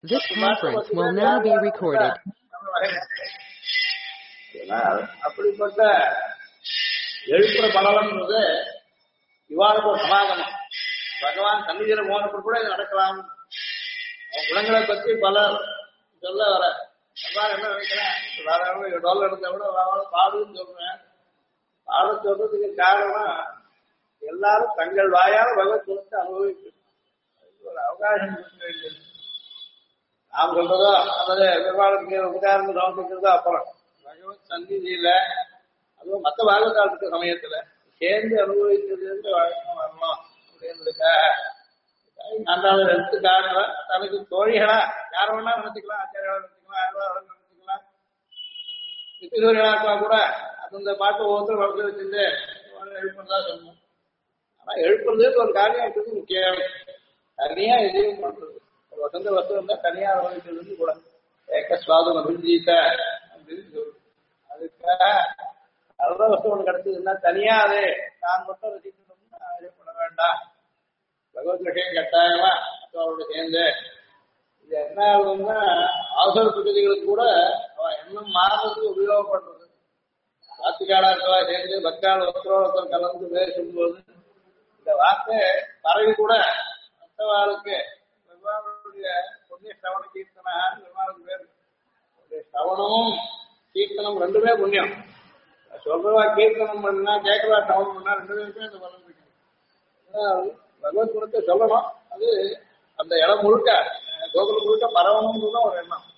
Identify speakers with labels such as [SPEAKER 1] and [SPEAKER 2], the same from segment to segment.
[SPEAKER 1] This conference will now be recorded.
[SPEAKER 2] அப்படிப்பட்ட எழுப்புற பலவன்றது இவாளுக்கு ஒரு சமாதானம். பகவான் சன்னிதியில போனப்ப கூட இது நடக்கலாம். அவன் குணங்களை பத்தி பலர் சொல்ல வர பகவான் என்ன நினைக்கிறேன், சாதாரண டோல் எடுத்த கூட பாடுன்னு சொல்றேன். பாட சொல்றதுக்கு காரணம் எல்லாரும் தங்கள் வாயால் பகவத் குணத்தை அனுபவிக்கணும். ஒரு அவகாசம் கொடுக்க வேண்டியது. நாம் சொல்றதோ அல்லது பெருமாளுக்கு உபகாரம் சமர்ப்பிக்கிறதோ அப்புறம் பகவத் சந்நிதியில அதுவும் மற்ற பாகவதால் இருக்க சமயத்துல சேர்ந்து அனுபவிக்கிறது வழக்கம் வரணும் அப்படின்றதுக்காக ஆண்டாளர் எடுத்து காட்டுற தனக்கு தோழிகளா யார வேணா நினைச்சுக்கலாம், ஆச்சாரியாளர் நினைச்சுக்கலாம், ஆழ்வார் நினைச்சுக்கலாம், நித்தியசூரியனாக்கா கூட அந்த பாட்டு ஒவ்வொருத்தரும் வளர்த்து வச்சிருந்து எழுப்புறதா சொல்லணும். ஆனா எழுப்புறதுக்கு ஒரு காரியம் இருக்கிறது முக்கியம். தனியா எதையும் பண்றது ஒரு வசந்த வசதி இருந்தா தனியா அனுபவிக்கிறது கூட ஏக்க சுவாதம் அபிஜீத்த அப்படின்னு சொல்லு. அதுக்காக நல்ல வசதி ஒன்று கிடைச்சதுன்னா தனியா அது நான் மட்டும் ரசிக்கணும்னு ஆசைப்பட வேண்டாம். பகவத் விஷயம் கட்டாயமா அவரோட சேர்ந்து இது என்ன ஆகுதுன்னா அவசர பிரகதிகளுக்கு கூட அவன் எண்ணம் மாறதுக்கு உபயோகப்படுறது. வாத்திகாலா இருக்கவா சேர்ந்து பக்தால் ஒருத்தரோட கலந்து பேசும்போது இந்த வார்த்தை பறவை கூட மற்றவாளுக்கு பெருமாளுடைய புண்ணிய ஸ்ரவண கீர்த்தனான்னு பெருமாளுக்கு பேர். ஸ்ரவணமும் கீர்த்தனம் ரெண்டுமே புண்ணியம். சொல்றவா கீர்த்தனம் பண்ணா கேட்கவா ஸ்ரவணம் பண்ணா ரெண்டு பேருமே அந்த பலன் இருக்கு. பகவத் குணத்தை சொல்லணும். அது அந்த இடம் முழுக்க கோகுல முழுக்க பரவணும்னு தான் ஒரு எண்ணம்.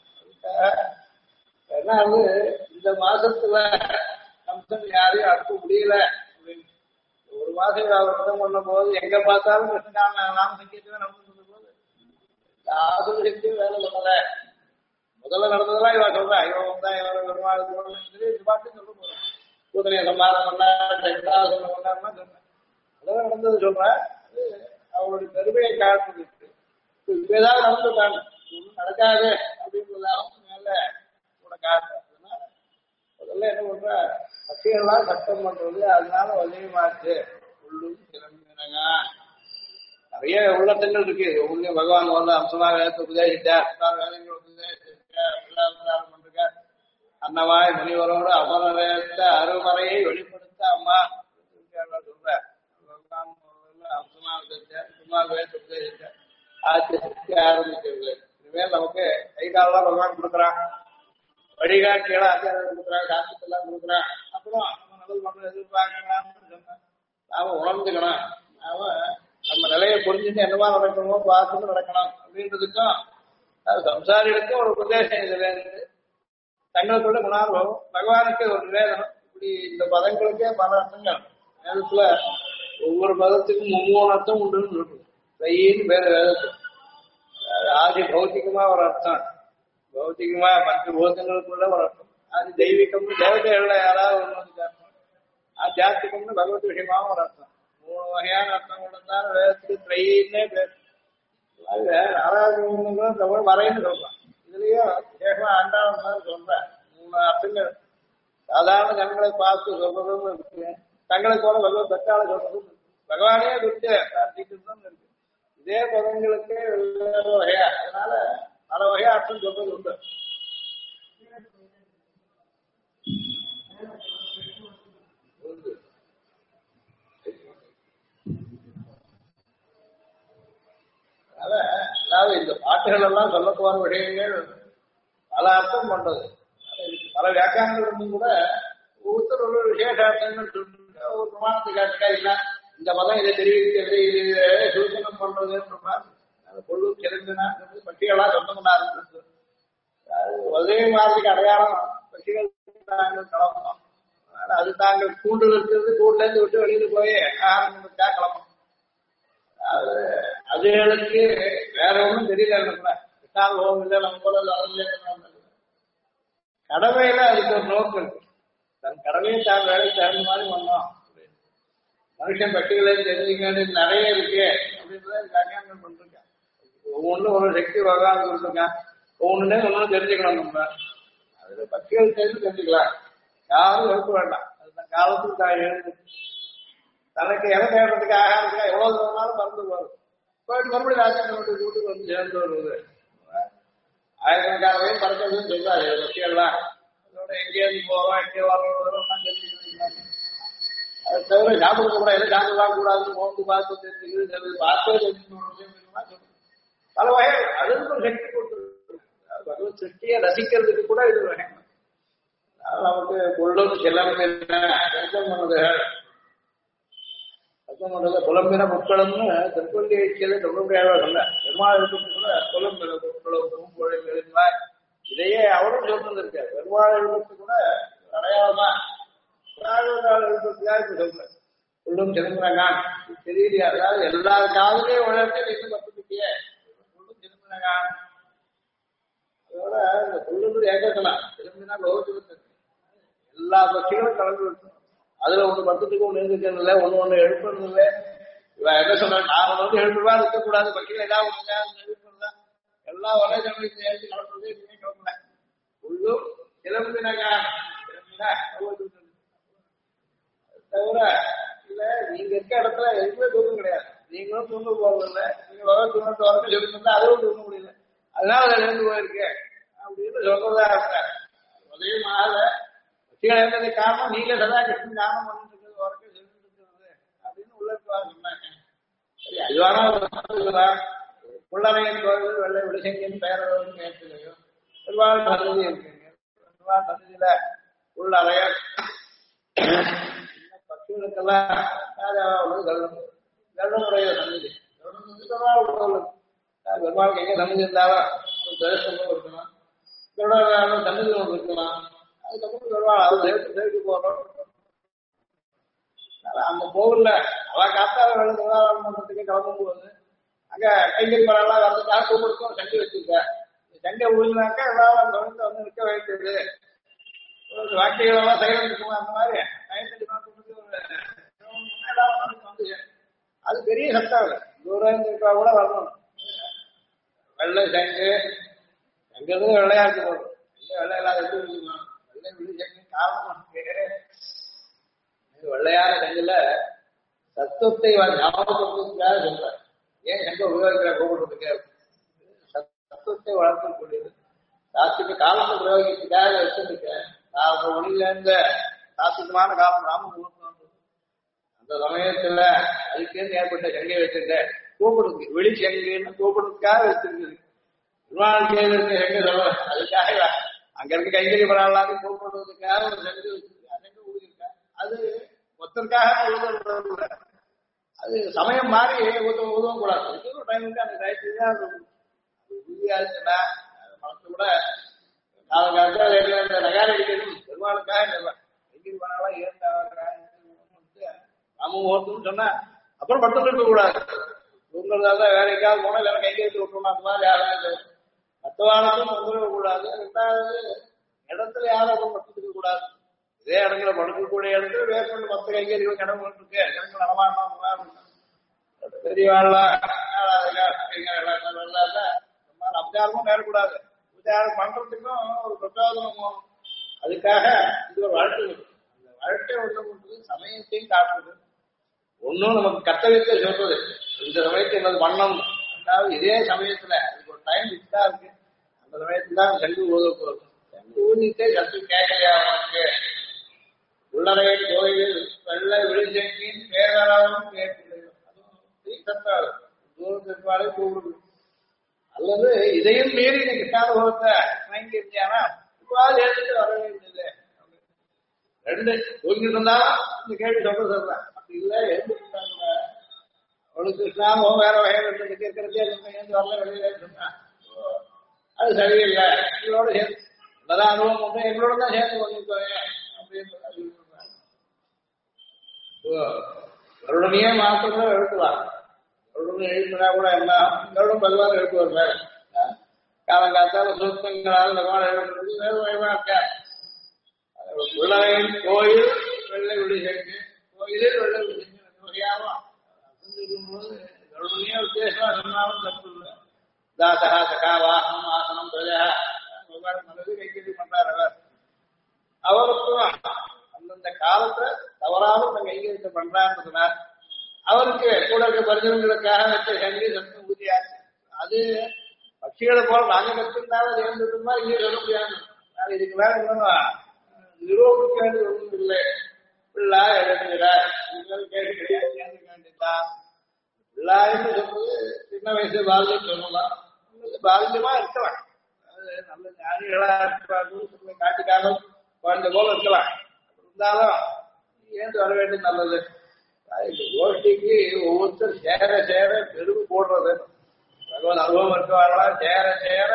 [SPEAKER 2] என்ன அது இந்த மாசத்துல கம்சன் யாரையும் அறுக்க முடியல அப்படின்னு ஒரு மாசம் அவர் விரதம் பண்ணும் போது எங்க பார்த்தாலும் கிருஷ்ணகான நாம சங்கீதமே நடந்து சொல்லும் போது ஆசுர சக்தியும் வேலை பண்ணல. முதல்ல நடந்ததெல்லாம் இவன் சொல்றேன், இவன் தான் இவன் பெருமாள் இது பாட்டு சொல்ல போறேன். கூதனைய சம்மாதம் பண்ணா சண்டாசனம் பண்ணாருன்னா சொல்றேன். அதெல்லாம் நடந்தது சொல்றேன். அது அவருடைய பெருமையை காட்டுறது. இப்பதான் நடந்துட்டாங்க நடக்காது அப்படின்றதாகவும் மேல கூட காட்டுறேன். அதனால முதல்ல என்ன பண்ற பட்சிகள்லாம் சட்டம் பண்றது. அதனால வலியமாச்சு உள்ளும் சிறம்பினங்க நிறைய உள்ளத்தங்கள் இருக்கு. உள்ளே பகவான் வந்து அம்சமாக வேதத்தை உபதேசித்தார், வேதங்களை உபதேசித்தார், பண்றார். அன்னவாய் முனிவரோடு அமரவேத்த அருமறையை வெளிப்படுத்த அம்மா சொல்ற பகவான் அம்சமாக வேதத்தை உபதேசித்தார். ஆட்சி ஆரம்பிக்கிறது. இனிமேல் நமக்கு கை காலெல்லாம் பகவான் கொடுக்குறான், வழிகாட்டிகளை ஆச்சாரம் கொடுக்குறான், சாஸ்திரத்தெல்லாம் கொடுக்குறான். அப்புறம் நம்ம நல்லது பண்றது எதிர்பார்க்கலாம்னு சொன்னேன். நாம உணர்ந்துக்கணும். நாம நம்ம நிலையை புரிஞ்சுட்டு என்னவா நடக்கணுமோ பார்த்துட்டு நடக்கணும் அப்படின்றதுக்கும் அது சம்சாரிகளுக்கும் ஒரு உபதேசம் இதுல இருந்து தங்களுக்குள்ள குணானுபவம் பகவானுக்கு ஒரு நிவேதனம். இப்படி இந்த பதங்களுக்கே பல அர்த்தங்கள் நேரத்துல ஒவ்வொரு பதத்துக்கும் மும்மூணு அர்த்தம் உண்டுன்னு சொல்றது. தையின்னு பேரு வேதத்துக்கு ஆதி பௌத்திகமா ஒரு அர்த்தம், பௌத்திகமா மற்ற பூதங்களுக்குள்ள ஒரு அர்த்தம், அது தெய்வீகம்னு தேவதைகள்ல யாராவது ஒன்று அர்த்தம், ஆத்தியாத்மிகம்னு பகவத் விஷயமாவும் ஒரு அர்த்தம். மூணு வகையான அர்த்தம் கொண்டாலும் வேதத்துக்கு தையின்னே பேர். ஆராதனை தமிழ் மறைன்னு சொல்றான். இதுலயும் விசேஷமா ஆண்டாளன் சொல்றேன். மூணு அர்த்தங்கள் சாதாரண கண்களை பார்த்து சொல்றதும் இருக்கு, தங்களுக்கு போல பகவத் பக்தால சொல்றதும் இருக்கு, பகவானே குறித்து பிரார்த்திக்கிறதும் இருக்கு. இதே பதங்களுக்கு வெவ்வேறு வகையா அதனால பல வகையா அர்த்தம் சொல்றது உண்டு. அதாவது இந்த பாட்டுகள் எல்லாம் சொல்ல போற விஷயங்கள் பல அர்த்தம் பண்றது. பல வியாக்கியானங்கள் இருந்தும் கூட ஒவ்வொருத்தர் ஒரு விசேஷ அர்த்தங்கள் சொல்லிட்டு ஒரு பிரமாணத்தை காட்டுக்கா இல்ல இந்த மதம் இதை தெரிவிக்கிறது, இது சூசனம் பண்றதுன்னு பொருள் சிறந்தனா பட்டிகளா சொந்தம் ஆரம்பிச்சு ஒரே மாதிரிக்கு அடையாளம் பட்டிகள் நாங்கள் கிளம்பணும். அது தாங்கள் கூண்டு இருக்கிறது கூண்டுல இருந்து விட்டு வெளியில போய் ஆரம்பிச்சா கிளம்பணும். அதுகளுக்கு வேற ஒன்றும் தெரியல. கிருஷ்ணானுபவம் இல்லை, நம்ம போல கடமையில அதுக்கு ஒரு நோக்கம் இருக்கு. தன் கடமையை தான் வேலை தகுந்த மாதிரி பண்ணோம். மனுஷன் பட்டிகளை தெரிஞ்சுக்க நிறைய இருக்கு அப்படின்றத வியாக்கியானம் பண்ணிருக்கேன். ஒவ்வொன்றும் ஒரு சக்தி வகான்னு சொல்லிருக்கேன். ஒவ்வொன்றுனே ஒன்றும் தெரிஞ்சுக்கணும். நம்ம அதுல பட்டிகள் தெரிஞ்சுக்கலாம். யாரும் இருக்க வேண்டாம். அது தன் காலத்துக்கு தான் எழுந்து தனக்கு எதை தேடுறதுக்கு ஆகாரத்துக்கு எவ்வளவு தூரம்னாலும் மறந்து வரும். போயிட்டு மறுபடியும் ராஜா வீட்டுக்கு வந்து சேர்ந்து வருவது. ஆயிரக்கணக்கான வயது பறக்கிறதுன்னு சொல்றாரு பட்சிகள்லாம். அதோட எங்கேயாவது போவோம் எங்கே வரோம் அதை தவிர சாப்பிடுக்க கூட எதை சாப்பிடலாம் கூடாதுன்னு மோந்து பார்த்து தெரிஞ்சுக்கிறது பார்த்தே தெரிஞ்சுக்கணும். பல வகைகள் அதுக்கு ஒரு சக்தி கொடுத்துருக்கு. பகவத் சிருஷ்டியை ரசிக்கிறதுக்கு கூட இது வேணும். நமக்கு கொள்ளும் செல்லமே புலம்பின முக்களம்னு திருப்பள்ளி எழுச்சியில சொல்ல முடியாத சொன்ன பெருமாள் கூட புலம்பின முக்களும் பூம்பொழில் இதையே அவரும் சொல்லிருக்காரு. பெருமாள் எழுத்து கூட அடையாளமா எழுத்துக்காக சொல்ற கொள்ளும் சிதம்பரகான் தெரியலையா? அதாவது எல்லா காதலையும் உழைத்து நீங்க பத்துக்கிட்டிய கொள்ளும் சிதம்பரகான். அதோட இந்த கொள்ளுந்து ஏகக்கலாம் திரும்பினா லோகத்துக்கு எல்லா பட்சிகளும் கலந்து இருக்கணும். அதுல ஒண்ணு பக்கத்துக்கு ஒண்ணு இருக்கிறது இல்லை, ஒண்ணு எழுப்புறது இல்லை. இவன் என்ன சொல்ற நான் வந்து எழுப்புவா இருக்கக்கூடாது பட்சிகள் ஏதாவது ஒண்ணு எழுப்புறதா எல்லா ஒரே தமிழுக்கு எழுதி கலப்புறது எதுவுமே கலப்பல. உள்ளும் கிளம்பினாங்க தவிர இல்ல நீங்க இருக்க இடத்துல எதுவுமே தூக்கம் கிடையாது. நீங்களும் தூங்க போறதில்லை. நீங்க தூங்கத்து வரக்கு சொல்லிருந்தா அதுவும் தூங்க முடியல. அதனால அதை எழுந்து போயிருக்கேன் அப்படின்னு சொல்றதா இருக்காரு. அதே மாதிரி எழுந்தது காரணம் நீங்க சதா கிருஷ்ணன் காரணம் பண்ணிட்டு இருக்கிறது வரக்கு சொல்லிட்டு இருக்கிறது அப்படின்னு உள்ள சொன்னாங்க. சரி அதுவானா புள்ளரையன் கோவில் வெள்ளை விடுசங்கின் பெயரவன் கேட்கலையோ பெருவாள் சந்ததி இருக்குங்க. பெருவாள் சந்ததியில உள்ளறைய பக்திகளுக்கெல்லாம் கருடனுடைய சந்ததி பெருமாளுக்கு எங்க சந்ததி இருந்தாலும் தரிசனம் இருக்கணும். கருட சந்ததி ஒன்று இருக்கலாம். அதுக்கப்புறம் பெருமாள் அவர் சேர்த்து போறோம். அந்த கோவில்ல அவ காத்தால வேலை திருவாரூர் மன்றத்துக்கு கிளம்பும் போது அங்க கைங்கறி மரம்லாம் வரதுக்காக கூப்பிடுக்கும் சண்டை வச்சிருக்க. சண்டை உழுந்தாக்கா எல்லாரும் கவனத்தை வந்து நிற்க வைக்கிறது வாக்கியங்கள் எல்லாம் சைலம் இருக்குமா அந்த மாதிரி அது பெரிய சத்தம் இல்லை. தூரம் இருக்கா கூட வரணும். வெள்ளை சங்கு சங்கிறது வெள்ளையா இருக்கு போடும். வெள்ளை இல்லாத இருக்கணும். வெள்ளை விழி சங்கு காரணம் வெள்ளையான சங்குல சத்துவத்தை ஞாபகப்படுத்துறதுக்காக சொல்றாரு. ஏன் சங்க உபயோகிக்கிற கூப்பிடுறதுக்கு சத்துவத்தை வளர்க்கக்கூடியது. சாத்திக்கு காலத்தை பிரயோகிக்கிறதுக்காக வச்சிருக்கேன். நான் மணில இருந்த சாத்திகமான காலம் ராம முகூர்த்தம் அந்த சமயத்துல அதுக்கேந்து ஏற்பட்ட சங்கை வச்சிருக்கேன். கூப்பிடுறது வெளி சங்குன்னு கூப்பிடுறதுக்காக வச்சிருக்குது. இருக்க சங்கை சொல்ல அதுக்காக அங்க இருக்க கைகறி பரவாயில்லாத கூப்பிடுறதுக்காக ஒரு சங்கு வச்சிருக்கேன். சங்கு ஊதிருக்கேன். அது ஒருத்தருக்காக உதவுறது. அது சமயம் மாறி உதவும் கூடாது. ஒரு டைம் வந்து அந்த டயத்துக்கு அது உறுதியா இருக்குன்னா மனசு கூட நகாரி அடிக்கிறது பெருமாளுக்காக கைகறி பரவாயில்ல ராமமுகூர்த்தம்னு சொன்னா அப்புறம் படுத்துட்டு இருக்க கூடாது. தூங்குறதாதான் வேற எங்கேயாவது போனா இல்லைன்னா கைகறித்து விட்டோம்னா அந்த மாதிரி யாரும் மற்றவாளுக்கும் வந்துடக் கூடாது. ரெண்டாவது இடத்துல யாரும் படுத்துக்க கூடாது. இதே இடங்களை படுக்கக்கூடிய இடத்துல வேறு மற்ற கைகறிகள் கடவுள் இருக்கு இடங்கள் நடமாட்டம் பெரியவாள்லாம் அபிச்சாரமும் நேரக்கூடாது. விசாரம் பண்றதுக்கும் ஒரு பிரச்சோதனம். அதுக்காக இது ஒரு வழக்கு. அந்த வழக்கை ஒன்று சமயத்தையும் காட்டுறது. ஒன்னும் நமக்கு கர்த்தவியத்தை சொல்றது இந்த சமயத்து என்னது வண்ணம். ரெண்டாவது இதே சமயத்துல அதுக்கு ஒரு டைம் ஃபிக்ஸா இருக்கு. அந்த சமயத்துல தான் சங்கு ஊத போகுது. சங்கு ஊதிட்டே சத்து கேட்கலையா அவனுக்கு உள்ளறைய கோயில் வெள்ளை விழிசங்கின் பேரளவும் கேட்கிறது. அதுவும் சத்தாது தூரத்திற்பாடு கூடுது. அல்லது இதையும் மீறி நீ கிருஷ்ணானுபவத்தை வாங்கி இருந்தியானா இவ்வாறு ஏற்றுட்டு வர வேண்டியது. ரெண்டு தூங்கிட்டு இருந்தாலும் இந்த கேள்வி சொல்றேன். அப்படி இல்லை எழுந்துட்டாங்க அவளுக்கு கிருஷ்ணானுபவம் வேற வகையில் கேட்கறதே எழுந்து வரல வெளியில சொன்னா அது சரியில்லை. எங்களோட சேர்ந்து நல்ல அனுபவம் உண்டு எங்களோட தான் சேர்ந்து பண்ணிருக்கோங்க அப்படின்னு கருடனையே மாத்திரம் எழுத்துவார். கருடன் எழுப்பினா கூட எல்லாம் கருடன் பல்வாறு எழுப்புவார். காலங்காத்தால சுத்தங்களால் எழுப்புறது வேறு வயமா இருக்க. உள்ளறையின் கோயில் வெள்ளை விழி செஞ்சு கோயிலில் வெள்ளை விழி செஞ்சு வகையாகும் போது கருடனையே உத்தேசமா சொன்னாலும் தப்பு இல்லை. தாசகா சகா வாகனம் ஆசனம் பிரஜா நல்லது கைகறி பண்றார். அவருக்கும் அந்தந்த காலத்தை தவறாமல் அந்த கைகறித்தை பண்றான்னு சொன்னார். அவருக்கு கூட இருக்க பரிசனங்களுக்காக வச்ச சங்கி சத்தம் ஊதியாச்சு. அது பட்சிகளை போல நாங்க கற்றுனாலும் அது இருந்துட்டுமா இங்கே சொல்ல முடியாது. நான் இதுக்கு மேல இன்னும் நிரூபிக்க வேண்டியது ஒன்றும் இல்லை. பிள்ளா எழுதுகிறார் வேண்டியதான். பிள்ளாயின்னு சொல்றது சின்ன வயசு பால்யம் சொல்லலாம், பால்யமா இருக்கலாம். அது நல்ல ஞானிகளா இருப்பாங்க, காட்டிக்காலும் குழந்தை போல இருக்கலாம். இருந்தாலும் ஏன் வர வேண்டியது நல்லது. இந்த கோஷ்டிக்கு ஒவ்வொருத்தர் சேர சேர பெருமை போடுறது. பகவத் அனுபவம் இருக்கவாங்களா சேர சேர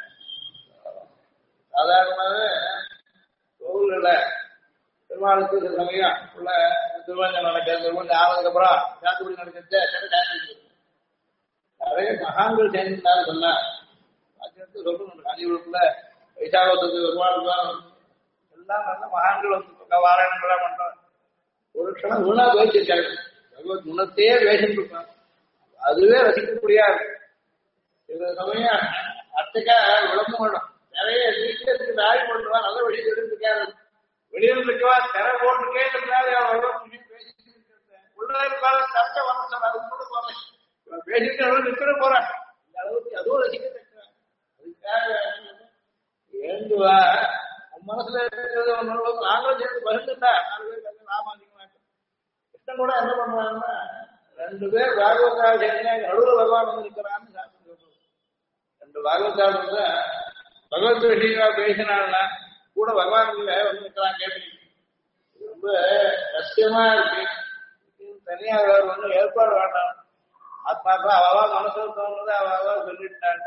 [SPEAKER 2] சாதாரணமாகவே கோவில்ல பெருமாளுக்கு சில சமயம் உள்ள திருவஞ்சம் நடக்கிறது, திருவஞ்சம் ஆனதுக்கு அப்புறம் சாத்துக்குடி நடக்கிறது நிறைய மகான்கள் சேர்ந்துட்டான்னு சொன்னா சொல்லணும். காஞ்சிபுரத்துல வைசாகத்துக்கு பெருமாளுக்கு எல்லாம் நல்ல மகான்கள் வந்து வாராயணங்களா பண்றாங்க. ஒரு க்ஷணம் குணா பேசிருக்காங்க, பகவத் குணத்தையே பேசிட்டு இருப்பாங்க. அதுவே ரசிக்க முடியாது. சில சமயம் அத்தைக்கா விளம்பரம் வேணும். நிறைய வீட்டுக்கு நாய் பண்ணுவான், நல்ல வெளியே இருக்காரு. வெளியில் இருக்கவா திரை போட்டு கேட்டுருந்தாரு. பேசிட்டு உள்ள இருக்காரு கரெக்டா வர சார், அது கூட போறேன் பேசிட்டு நிற்கிற போறேன். இந்த அளவுக்கு அதுவும் ரசிக்க. அதுக்காக ஏந்துவா மனசுல இருக்கிறது நாங்களும் சேர்ந்து பகிர்ந்துட்டா 4 பேர் நாம அதிகமா கிருஷ்ணன் கூட என்ன பண்ணுவாங்கன்னா 2 பேர் பாகவதால் சேர்ந்தா நடுவில் பகவான் வந்து இருக்கிறான்னு சாப்பிட்டு சொல்றது. 2 பாகவதால் வந்து பகவத் விஷயமா பேசினாங்கன்னா கூட பகவான் வந்து இருக்கிறான் கேட்டு ரொம்ப கஷ்டமா இருக்கு. தனியா ஒன்றும் ஏற்பாடு வேண்டாம். ஆத்மாக்கா அவவா மனசுல தோணுது அவவா சொல்லிட்டாங்க.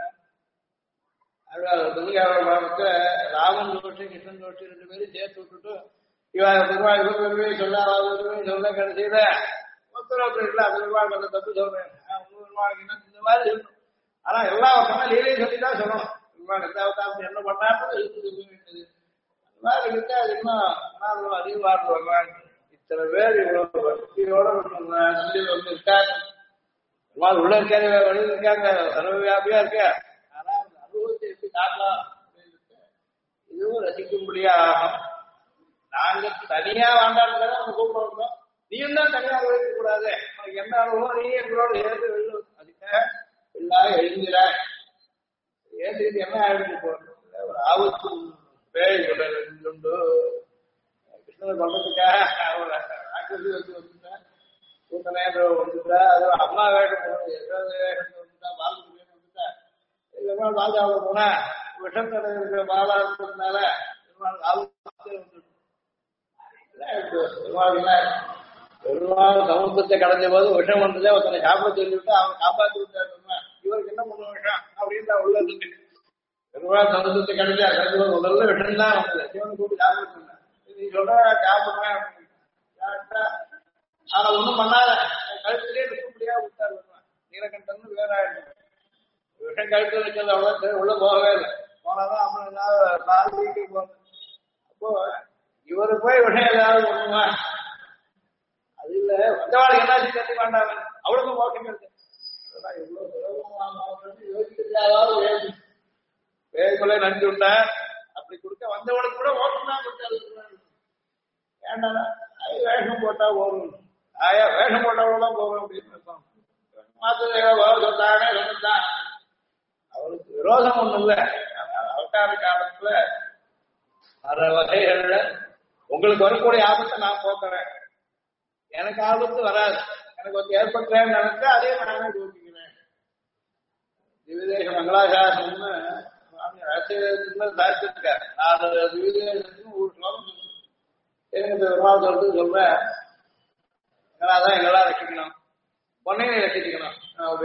[SPEAKER 2] துணியாவத்தை ராமன் ஜோஷி கிருஷ்ணன் ஜோஷி 2 பேரும் சேர்த்து விட்டுட்டு பெருமாள் சொல்ல கடைசியில ஒருத்தர் இல்லை அது பெருமாள் தப்பு சொல்றேன் இந்த மாதிரி சொல்லணும். ஆனா எல்லா வருஷமா லீலையும் சொல்லிதான் சொல்லணும். பெருமாள் எந்த என்ன பண்ணாலும் வேண்டியது. அந்த மாதிரி இருக்கு. அது இன்னும் அறிவார் பகவான் இத்தனை பேர் இவ்வளவு பக்தியோட வந்து இருக்காங்க. பெருமாள் உள்ள இருக்காரு, வெளியில் இருக்காங்க, சர்வவியாபியா இருக்க. ஆனா அனுபவத்தை எப்படி காட்டலாம் இதுவும் ரசிக்கும்படியா ஆகும். நாங்க தனியா வேண்டாம்னு நம்ம கூப்பிடுறோம். நீயும் தான் தனியா இருக்க கூடாது. உனக்கு என்ன அனுபவம் நீ எங்களோட ஏற்று வெள்ளு. அதுக்காக எல்லாரும் எழுந்திராய் ஏற்றிட்டு என்ன ஆயிடுச்சு போறது. ஒரு ஆபத்து பேய் உண்டு கிருஷ்ணனை பண்றதுக்காக ஆக்கிரசி வச்சு வந்துட்டேன். கூட்டணே வந்துட்டா அது அம்மா வேகம் வந்துட்டா பால் வந்துட்டா. இதுக்கப்புறம் பாஜாவை போனா விஷம் கடை இருக்கிற பாலா இருக்கிறதுனால பெருமாள் சமுத்திரத்தை கடந்த போது விஷம் வந்ததே ஒருத்தனை சாப்பிட சொல்லிவிட்டு அவன் காப்பாற்றி விட்டாரு. இவருக்கு என்ன பண்ண விஷம் அப்படின்னு உள்ள இருக்கு. பெருமாள் சமுத்திரத்தை கடந்தா கடந்த முதல்ல விஷம் தான் வந்தது. சிவன் கூட்டி சாப்பிட்டு நீ சொல்ற சாப்பிடுறேன் ஆனா ஒண்ணும் பண்ணாத கழுத்திலே நிற்க முடியாது விட்டாரு. நீலகண்டன் வேற ஆயிடுச்சு. விஷம் கழுத்து இருக்கிறது அவ்வளவு உள்ள போகவே இல்லை. போனாதான் அவன் நாலு வீட்டுக்கு போறது. அப்போ இவரு போய் விஷயம் ஏதாவது ஒண்ணுமா அது இல்ல வந்தவாளுக்கு என்னாச்சு தெரிஞ்சு வேண்டாம். அவளுக்கும் மோசம் இருக்கு. இவ்வளவு சுலபமாக யோசிக்கிறது வேகக்குள்ள நன்றி விட்டா அப்படி கொடுக்க வந்தவனுக்கு கூட ஓட்டம் தான் கொடுத்தாரு. ஏண்டா வேஷம் போட்டா போகும். வேஷம் போட்டவங்களாம் போகும் அப்படின்னு சொன்னானே சொன்னதான். அவளுக்கு விரோதம் ஒண்ணும் இல்லை. அவதார காலத்துல பல வகைகள்ல உங்களுக்கு வரக்கூடிய ஆபத்தை நான் போக்குறேன். எனக்கு ஆபத்து வராது. எனக்கு வந்து ஏற்பட்டேன்னு நினைச்சா அதே நானே போக்கிக்கிறேன். திவிதேச மங்களாசாசனம்னு சாதிச்சிருக்காரு. 4 திவிதேசத்துக்கும் ஒரு ஸ்லோகம் எனக்கு பெருமாள் சொல்லிட்டு சொல்றேன். அதான் எங்கெல்லாம் ரசிக்கணும், பொன்னையை ரசிக்கணும்.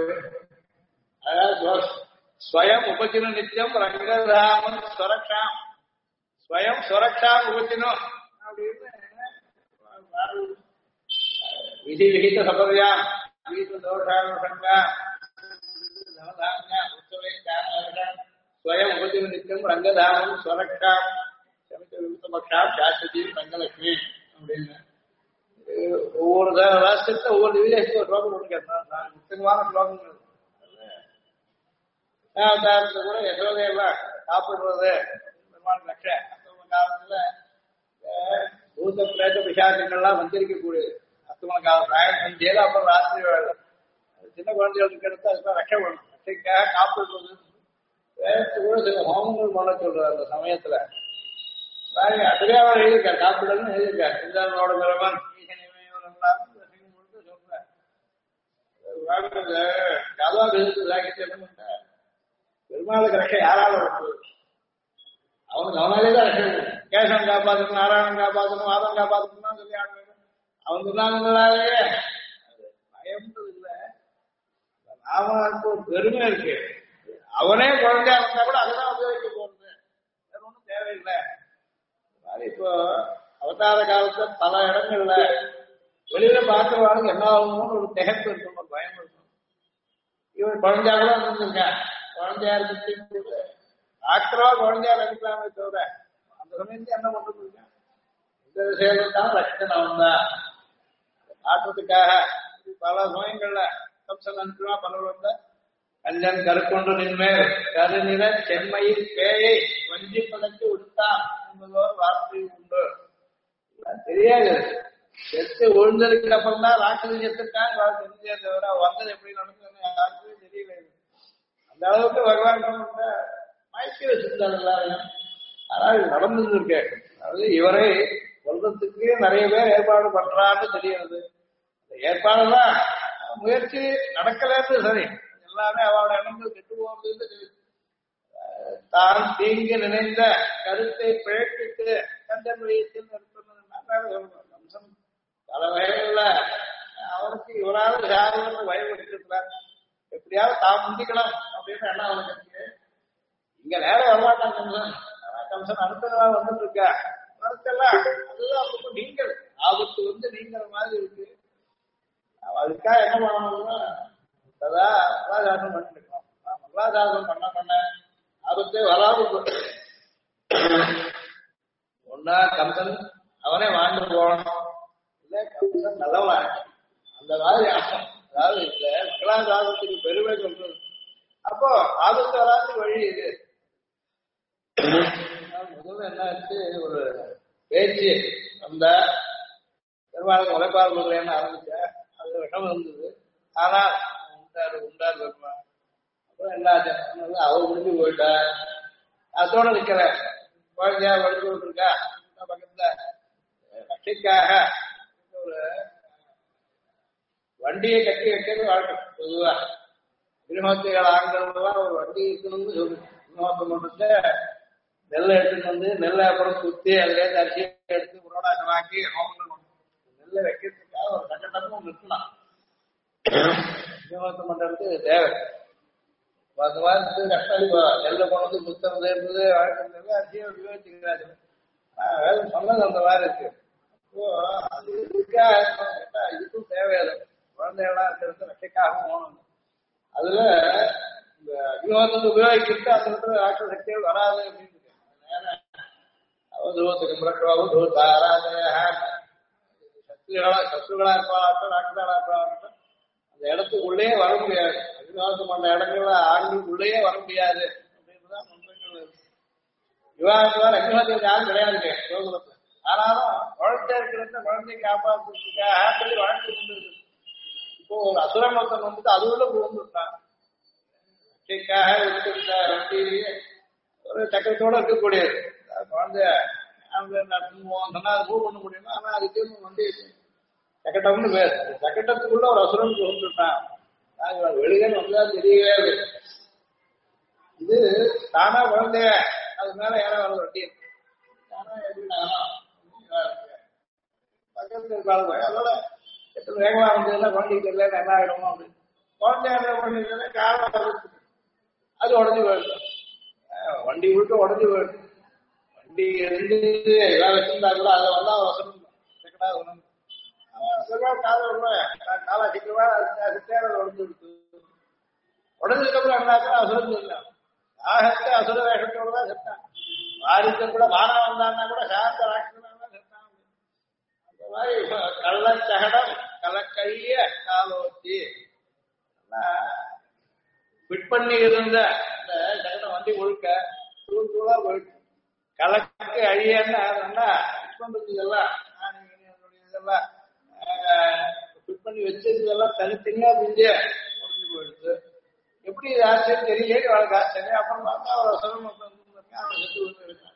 [SPEAKER 2] அதாவது ஸ்வயம் உபச்சினம் நித்தியம் ரங்கராமன் ஸ்வரக்ஷாம் ஸ்வயம் ஸ்வரக்ஷாம் உபச்சினம் அப்படின்னு விதி விகித சபரியா வீட்டு தோஷானுஷங்கா ஸ்வயம் உபச்சினம் நித்தியம் ரங்கதாமன் ஸ்வரக்ஷாம் சமித்த சாஸ்திரி ரங்கலட்சுமி அப்படின்னு ஒவ்வொரு ராஷ்டிரத்தை ஒவ்வொரு விதேசத்துக்கு ஒரு ஸ்லோகம் கொடுக்கிறேன். முக்கியமான ஸ்லோகங்கள் கூட யசோதையெல்லாம் சாப்பிடுறது பெருமாள் லட்ச அஸ்தமன காலத்துல பூத பிரேத பிசாசங்கள்லாம் வந்திருக்கக்கூடியது. அஸ்தமன காலம் சாயம் செஞ்சேல அப்புறம் ராத்திரி சின்ன குழந்தைகளுக்கு எடுத்து அதுக்கு ரட்சை வேணும். ரட்சைக்காக சாப்பிடுறது கூட சில ஹோமங்கள் பண்ண சொல்றாரு அந்த சமயத்துல. அதுவே அவர் எழுதியிருக்கார், காப்பிடன்னு எழுதியிருக்கார். இந்திரனோட பிரபன் சொல்றேன். பெருமாளுக்கு ரஷம் யாரால வருது? அவனுக்கு அவனாலேதான் ரஷம். கேசவன் காப்பாற்றணும், நாராயணன் காப்பாற்றணும், மாதம் காப்பாற்றணும் சொல்லி ஆடுறது. அவன் சொன்னாங்களாலேயே பயம்ன்றது இல்லை. அவனுக்கு ஒரு பெருமை இருக்கு. அவனே குழந்தையா இருந்தா கூட அதுதான் உபயோகிக்க போறது, வேற ஒன்றும் தேவையில்லை. இப்போ அவதார காலத்துல பல இடங்கள்ல வெளியில பார்க்கிறவாளுக்கு என்ன ஆகணும்னு ஒரு திகைப்பு இருக்கும், ஒரு பயம் இருக்கும். இவன் குழந்தையா கூட இருந்திருக்கேன், குழந்தையா இருக்கு ஆக்கிரவா குழந்தையா நினைக்கலாமே தவிர அந்த சமயத்து என்ன பண்றது இருக்கேன். இந்த விஷயத்தான் ரட்சன் அவன் தான் ஆற்றத்துக்காக பல சமயங்கள்ல கம்சன் அனுப்பினா பலர் வந்த கஞ்சன் கருக்கொண்டு நின்மேல் கருநிற செம்மையில் பேயை வஞ்சிப்பதற்கு விடுத்தான் என்பதோர் வார்த்தை உண்டு. தெரியாது, செத்து விழுந்ததுக்கு அப்புறம் தான் ராட்சதி செத்துட்டாங்க தெரிஞ்சே தவிர வந்தது எப்படி நடந்ததுன்னு யாருக்குமே தெரியல. அந்த அளவுக்கு பகவான் மயக்கி வச்சிருந்தார் எல்லாரையும். ஆனால் இது நடந்தது இருக்கு. அதாவது இவரை சொல்றதுக்கு நிறைய பேர் ஏற்பாடு பண்றான்னு தெரியாது. ஏற்பாடுதான் முயற்சி நடக்கலன்னு சரி, எல்லாமே அவளோட எண்ணங்கள் கெட்டு போறது. தான் தீங்கு நினைந்த கருத்தை பிழைப்பிட்டு கந்தன் வயத்தில் கம்சன் பல வகைகள்ல அவருக்கு இவரால் யாரும் பயன்படுத்திருக்கிறார். எப்படியாவது தான் முந்திக்கணும் அப்படின்னு எண்ணம் அவனுக்கு இருக்கு. இங்க நேரம் வரமாட்டான் கம்சன். கம்சன் அடுத்ததா வந்துட்டு இருக்க மறுத்தெல்லாம் அதுதான் அவருக்கு நீங்கள் ஆபத்து வந்து நீங்கிற மாதிரி இருக்கு. அதுக்காக என்ன பண்ணணும்னா மல்லாசாசனம் பண்ணிருக்கோம். மல்லாசாசனம் பண்ண ஆபத்தே வராது. ஒன்னா கம்சன் அவனே வாழ்ந்து போகணும், இல்ல கம்சன் நல்லவன் அந்த மாதிரி ஆகும். அதாவது இல்ல மங்களாசாசனத்துக்கு பெருமை சொல்றது. அப்போ ஆபத்து வராது வழி இது. முதல்ல என்ன ஆச்சு, ஒரு பேச்சு அந்த பெருமாளுக்கு உழைப்பாளர் கொடுக்குறேன்னு ஆரம்பிச்ச அது விஷம் இருந்தது. ஆனா உண்டார் பெருமாள் அப்புறம் என்ன ஆச்சு, அவ முடிஞ்சு போயிட்டா. அதோட நிக்கிற குழந்தையா வடிச்சு விட்டுருக்கா பக்கத்துல ரட்சிக்காக ஒரு வண்டியை கட்டி வைக்கிறது வாழ்க்கை. பொதுவா கிரகோத்திகள் ஆண்கள் ஒரு வண்டி இருக்கணும்னு சொல்லு. கிரகோத்தம் பண்றது நெல்லை எடுத்துட்டு வந்து நெல்லை அப்புறம் குத்தி அதுல இருந்து அரிசியை எடுத்து புரோடாக்கமாக்கி நெல்லை வைக்கிறதுக்காக ஒரு சட்டமும் நிறுத்தலாம். கிரகோத்தம் பண்றதுக்கு தேவை. அந்த மாதிரி கஷ்டம். நெல்லை கொண்டு வந்து புத்தகம் இருந்தது வழக்கம் அரிசியை உபயோகிச்சுக்கிறாரு. சொன்னது அந்த மாதிரி இருக்கு. அப்போ அது இருக்கா இதுக்கும் தேவையாது. குழந்தைகள்லாம் இருக்கிறது ரட்சைக்காக போகணும். அதுல இந்த அக்னிஹோத்திரத்தை உபயோகிக்கிறது அந்த இடத்துல ராட்ச சக்திகள் வராது அப்படின்னு சத்துருகளா இருப்பாளாட்டும் ராட்சதாளா இருப்பாளாட்டும் அந்த இடத்துக்குள்ளே வர முடியாது. அக்னிஹோத்திரம் பண்ண இடங்கள்ல ஆண்களுக்குள்ளேயே வர முடியாது அப்படின்னுதான் முன்வைகள். விவாகத்துவார் அக்னிஹோத்திரம் யாரும் கிடையாது யோகத்துல. ஆனாலும் குழந்தை இருக்கிறத குழந்தையை காப்பாற்றுறதுக்காக வாழ்க்கை கொண்டு இருக்கு. இப்போ ஒரு அசுரன் ஒருத்தன் வந்துட்டு அது உள்ள புகுந்துட்டான். வண்டியிலேயே ஒரு சக்கரத்தோட இருக்கக்கூடியது குழந்தைய சொன்னா அது மூவ் பண்ண முடியுமா? ஆனா அதுக்கு வண்டி சக்கட்டம்னு பேர். சக்கட்டத்துக்குள்ள ஒரு அசுரன் புகுந்துட்டான். வெளியே வந்தா தெரியவே இல்லை. இது தானா குழந்தைய அது மேல ஏற வர வண்டி தானா எப்படி பக்கத்துல இருக்காங்க. அதோட எத்தனை வேகமா வந்ததுன்னா குழந்தைக்கு தெரியல என்ன ஆயிடுமோ அப்படின்னு குழந்தைய பண்ணிட்டு காரணம் அது உடஞ்சி போயிடுது. வண்டி விட்டு உடஞ்சி போயிடுது. வண்டி இருந்து எல்லாம் வச்சிருந்தா கூட அதை வந்தா வசனம் கால சீக்கிரமா உடஞ்சு விடுது. உடஞ்சதுக்கு அப்புறம் என்னாக்கா அசுரம் இல்லை. ஆகத்தை அசுர வேஷத்தோட தான் செத்தான். வாரிச கூட வானம் வந்தான்னா கூட சாந்த ராட்சதான் செத்தான். அந்த மாதிரி கள்ளச்சகடம் கலக்கைய காலோச்சி ஃபிட் பண்ணி இருந்த அந்த சகடம் வண்டி முழுக்க தூள் தூளா போயிட்டு கலக்கு அழியன்னா இதெல்லாம் இதெல்லாம் ஃபிட் பண்ணி வச்சிருந்ததெல்லாம் தனித்தனியா பிஞ்சே உடஞ்சு போயிடுது. எப்படி இது ஆச்சரியம் தெரியல அவளுக்கு ஆச்சரியம். அப்புறம் பார்த்தா அவர் சிரமம் இருக்கான்.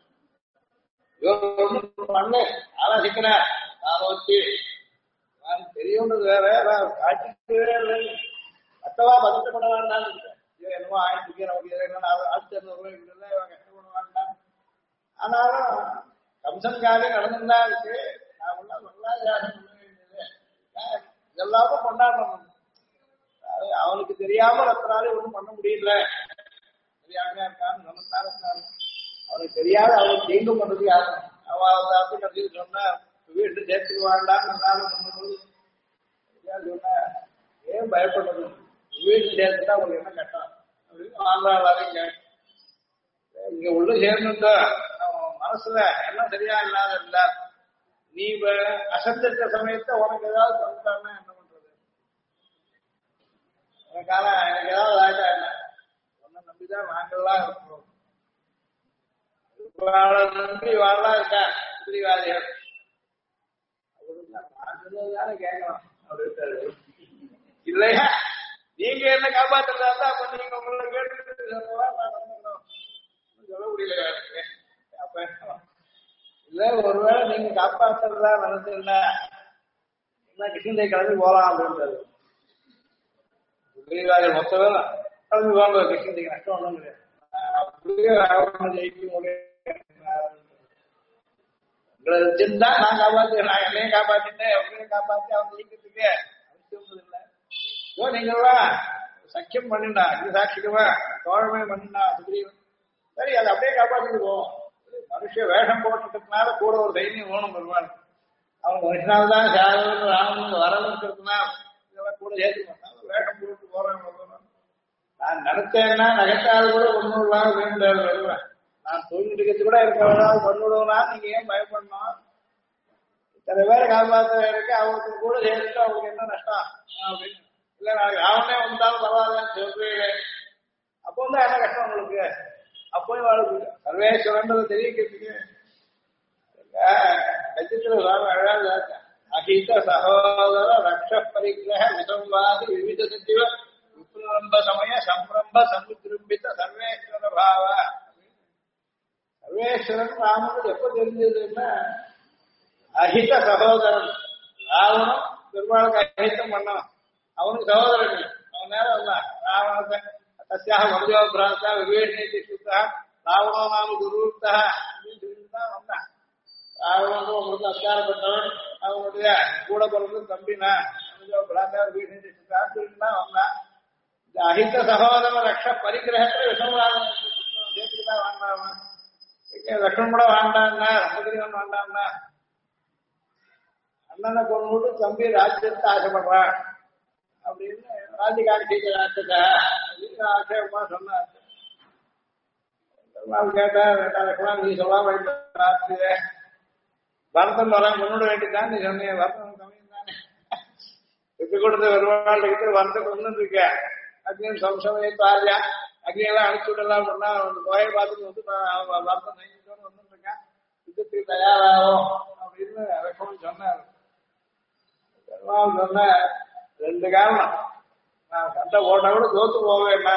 [SPEAKER 2] பண்ணு ஆலோசிக்கிறேன் ஆலோசி தெரியும்ன்றது வேற காட்டிக்கவே இல்லை. மற்றவா பதட்டப்பட வேண்டாம். என்னமோ ஆயிரத்துக்கு நமக்கு ஆயிரத்தி 200 ரூபாய் கஷ்டப்பட வேண்டாம். ஆனாலும் கம்சன்காரே நடந்துதான் இருக்கு. நான் ஒன்னா நல்லா தியாகம் பண்ண வேண்டியது எல்லாரும் கொண்டாடணும். அவனுக்கு தெரியாம ரத்தனாலே ஒண்ணும் பண்ண முடியல. தெரியாம இருக்கான்னு நமஸ்காரம் இருக்காரு. அவனுக்கு தெரியாத அவன் தீங்கு பண்றது யாரும் அவன் கடைசி சொன்னா வீட்டு சேர்த்துக்க வேண்டாம்னு சொன்ன ஏன் பயப்படுறது? வீட்டு சேர்த்துட்டா அவங்களுக்கு என்ன கஷ்டம் அப்படின்னு ஆந்திராவிலாரையும் கேட்டேன். இங்க உள்ள சேர்ந்துட்டா மனசுல எல்லாம் சரியா இல்லாத இல்ல. நீ அசந்திருக்க சமயத்தை உனக்கு ஏதாவது சொல்லிட்டான்னா என்ன பண்றது? எனக்கான எனக்கு ஏதாவது ஆயிட்டா என்ன? உன்னை நம்பிதான் நாங்கள்லாம் இருக்கோம். நம்பி வாழலாம் இருக்கா புத்திரிவாதிகள் தானே கேட்கலாம் அப்படின்ட்டாரு. இல்லையா நீங்க என்ன காப்பாத்துறதா இருந்தா அப்ப நீங்க உங்களை கேட்டு சொல்ல முடியல. இல்ல ஒருவேளை நீங்க காப்பாத்துறதா நினைச்சிருந்தா என்ன கிருஷ்ணதை கிளம்பி போலாம் அப்படின்றது. புத்திரிவாதிகள் மொத்தமே கிளம்பி போங்க கிருஷ்ணதைக்கு நஷ்டம் ஒண்ணும் கிடையாது. ஜெயிக்க முடியும் வச்சிருந்தா நான் காப்பாத்து நான் என்னையும் காப்பாத்திட்டேன் எப்படியும் காப்பாத்தி அவன் ஜெயிக்கிறதுக்கு அவசியம் இல்லை. நீங்கள்லாம் சக்கியம் பண்ணிண்டா இது சாட்சிக்குவா தோழமை பண்ணிண்டா சுக்ரீவன் சரி அதை அப்படியே காப்பாத்திட்டு போவோம். மனுஷ வேஷம் போட்டுக்கிறதுனால கூட ஒரு தைரியம் வேணும் பெருமாள். அவன் மனுஷனால்தான் சாதவன் ராமன் வரணுங்கிறதுனா இதெல்லாம் கூட சேர்த்து மாட்டான். வேஷம் போட்டு போறேன். நான் நினைச்சேன்னா நகைத்தாது கூட ஒன்னும் இல்லாம வருவேன். நான் தூங்கிட்டு கூட இருக்க வேணாம் கொண்டுடுவனா நீங்க ஏன் பயப்படணும்? இத்தனை பேரை காப்பாற்ற இருக்கு அவங்களுக்கு கூட சேர்த்துட்டு அவங்களுக்கு என்ன நஷ்டம் அப்படின்னு இல்ல நாளைக்கு அவனே வந்தாலும் பரவாயில்லன்னு சொல்றீங்க. அப்போ தான் என்ன கஷ்டம் உங்களுக்கு? அப்போயும் வாழ்க்கை சர்வேஸ்வரன்றதை தெரிவிக்கிறதுக்கு நட்சத்திர சுவாமி அழகா அகித சகோதர ரக்ஷ பரிகிரக விசம்வாதி விவித சச்சிவ விப்ரம்ப சமய சம்பிரம்ப சமுதிரும்பித்த சர்வேஸ்வர பாவ. சர்வேஸ்வரன் ராமனுக்கு எப்ப தெரிஞ்சதுன்னா அஹித சகோதரன் ராவணம் பெருமாளுக்கு அஹிதம் பண்ணான். அவனுக்கு சகோதரன் அவன் நேரம் வந்தான். ராவணத்தை தஸ்யாக மருஜோ பிராந்தா விவேஷி சுத்தா ராவணோ நாம குருத்தா அப்படின்னு சொல்லிட்டு தான் வந்தான். ராவணனும் உங்களுக்கு அஸ்காரப்பட்டவன் அவனுடைய கூட பிறந்து தம்பினா மருஜோ பிராந்தா விவேஷி சுத்தான்னு சொல்லிட்டு தான் வந்தான். இந்த அஹித சகோதர ரக்ஷ பரிகிரகத்துல விஷமராஜன் சேர்த்துக்கிட்டா வாண்டாமா லட்சம் கூட வாண்டான்னா ரமகிரிவன் வாண்டான்னா அண்ணனை கொண்டு தம்பி ராஜ்யத்தை ஆசைப்படுறான் அப்படின்னு ராஜகாட்சி ராட்சதா அப்படின்னு ஆட்சேபமா சொன்னார். கேட்டா 2 லட்சம் நீ சொல்லாம பரதம் வர முன்னோட வேண்டிதான் நீ சொன்னீங்க. பரதம் கம்மியும் தானே விட்டு கொடுத்த வருவாள் வரத்தை கொண்டு இருக்க அக்னியும் சம்சமயத்தாரியா அக்னியெல்லாம் அனுப்பிச்சு விடலாம் பண்ணா கோயை பார்த்துட்டு வந்து பரதம் நெஞ்சோன்னு வந்துட்டு இருக்கேன் யுத்தத்துக்கு தயாராகும் அப்படின்னு லட்சம் சொன்னார். சொன்ன 2 காரணம் நான் சண்டை போட்டா கூட தோத்து போவேன்னா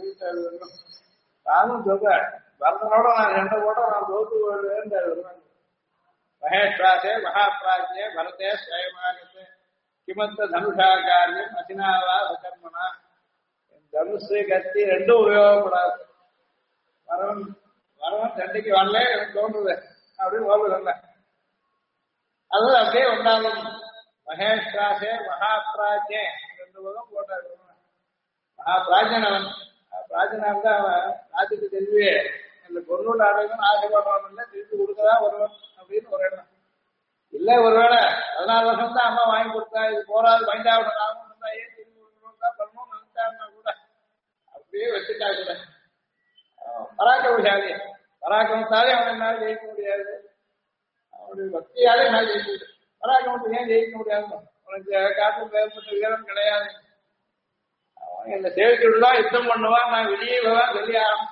[SPEAKER 2] நானும் சொல்றேன் பரதனோட நான் சண்டை போட்டா நான் தோத்து போவேன். மகேஸ்வராசே மகாபிராஜ்யே பரதே ஸ்வயமானே கிமத்த தனுஷா காரியம் அசினாவா சகர்மனா தனுஷு கத்தி 2 உபயோகப்படாது. வரவன் சண்டைக்கு வரல எனக்கு தோன்றுது அப்படின்னு ஓடு சொன்னேன். அது அப்படியே வந்தாலும் மகேஸ்வராசே மகாபிராஜ்யே 2 பதம் போட்டாரு. மகாபிராஜன் அவன் பிராஜனா இருந்தா அவன் ராஜ்யத்தை தெரிவி இந்த பொருளோட ஆரோக்கியம் ஆசைப்படுறவன் இல்லை திருப்பி கொடுக்கதான் வருவன் அப்படின்னு ஒரு எண்ணம் இல்லை. ஒருவேளை 14 வருஷம் தான் அம்மா வாங்கி கொடுத்தா இது போராது பயந்தாவிட ஆகும் இருந்தா ஏன் திருப்பி கொடுக்கணும் பண்ணணும்னு நினைச்சாருன்னா கூட அப்படியே வச்சுட்டா கூட பராக்கிரமசாலி பராக்கிரமத்தாலே அவன் என்னால் ஜெயிக்க முடியாது. அவனுடைய பக்தியாலே என்னால் ஜெயிக்க முடியாது. பராக்கிரமத்துக்கு ஏன் ஜெயிக்க முடியாது? உனக்கு காட்டும் ஏற்பட்ட வீரம் கிடையாது. அவன் என்னை சேவிச்சுட்டுதான் யுத்தம் பண்ணுவான் நான் வெளியே போவான் வெளியாகும்.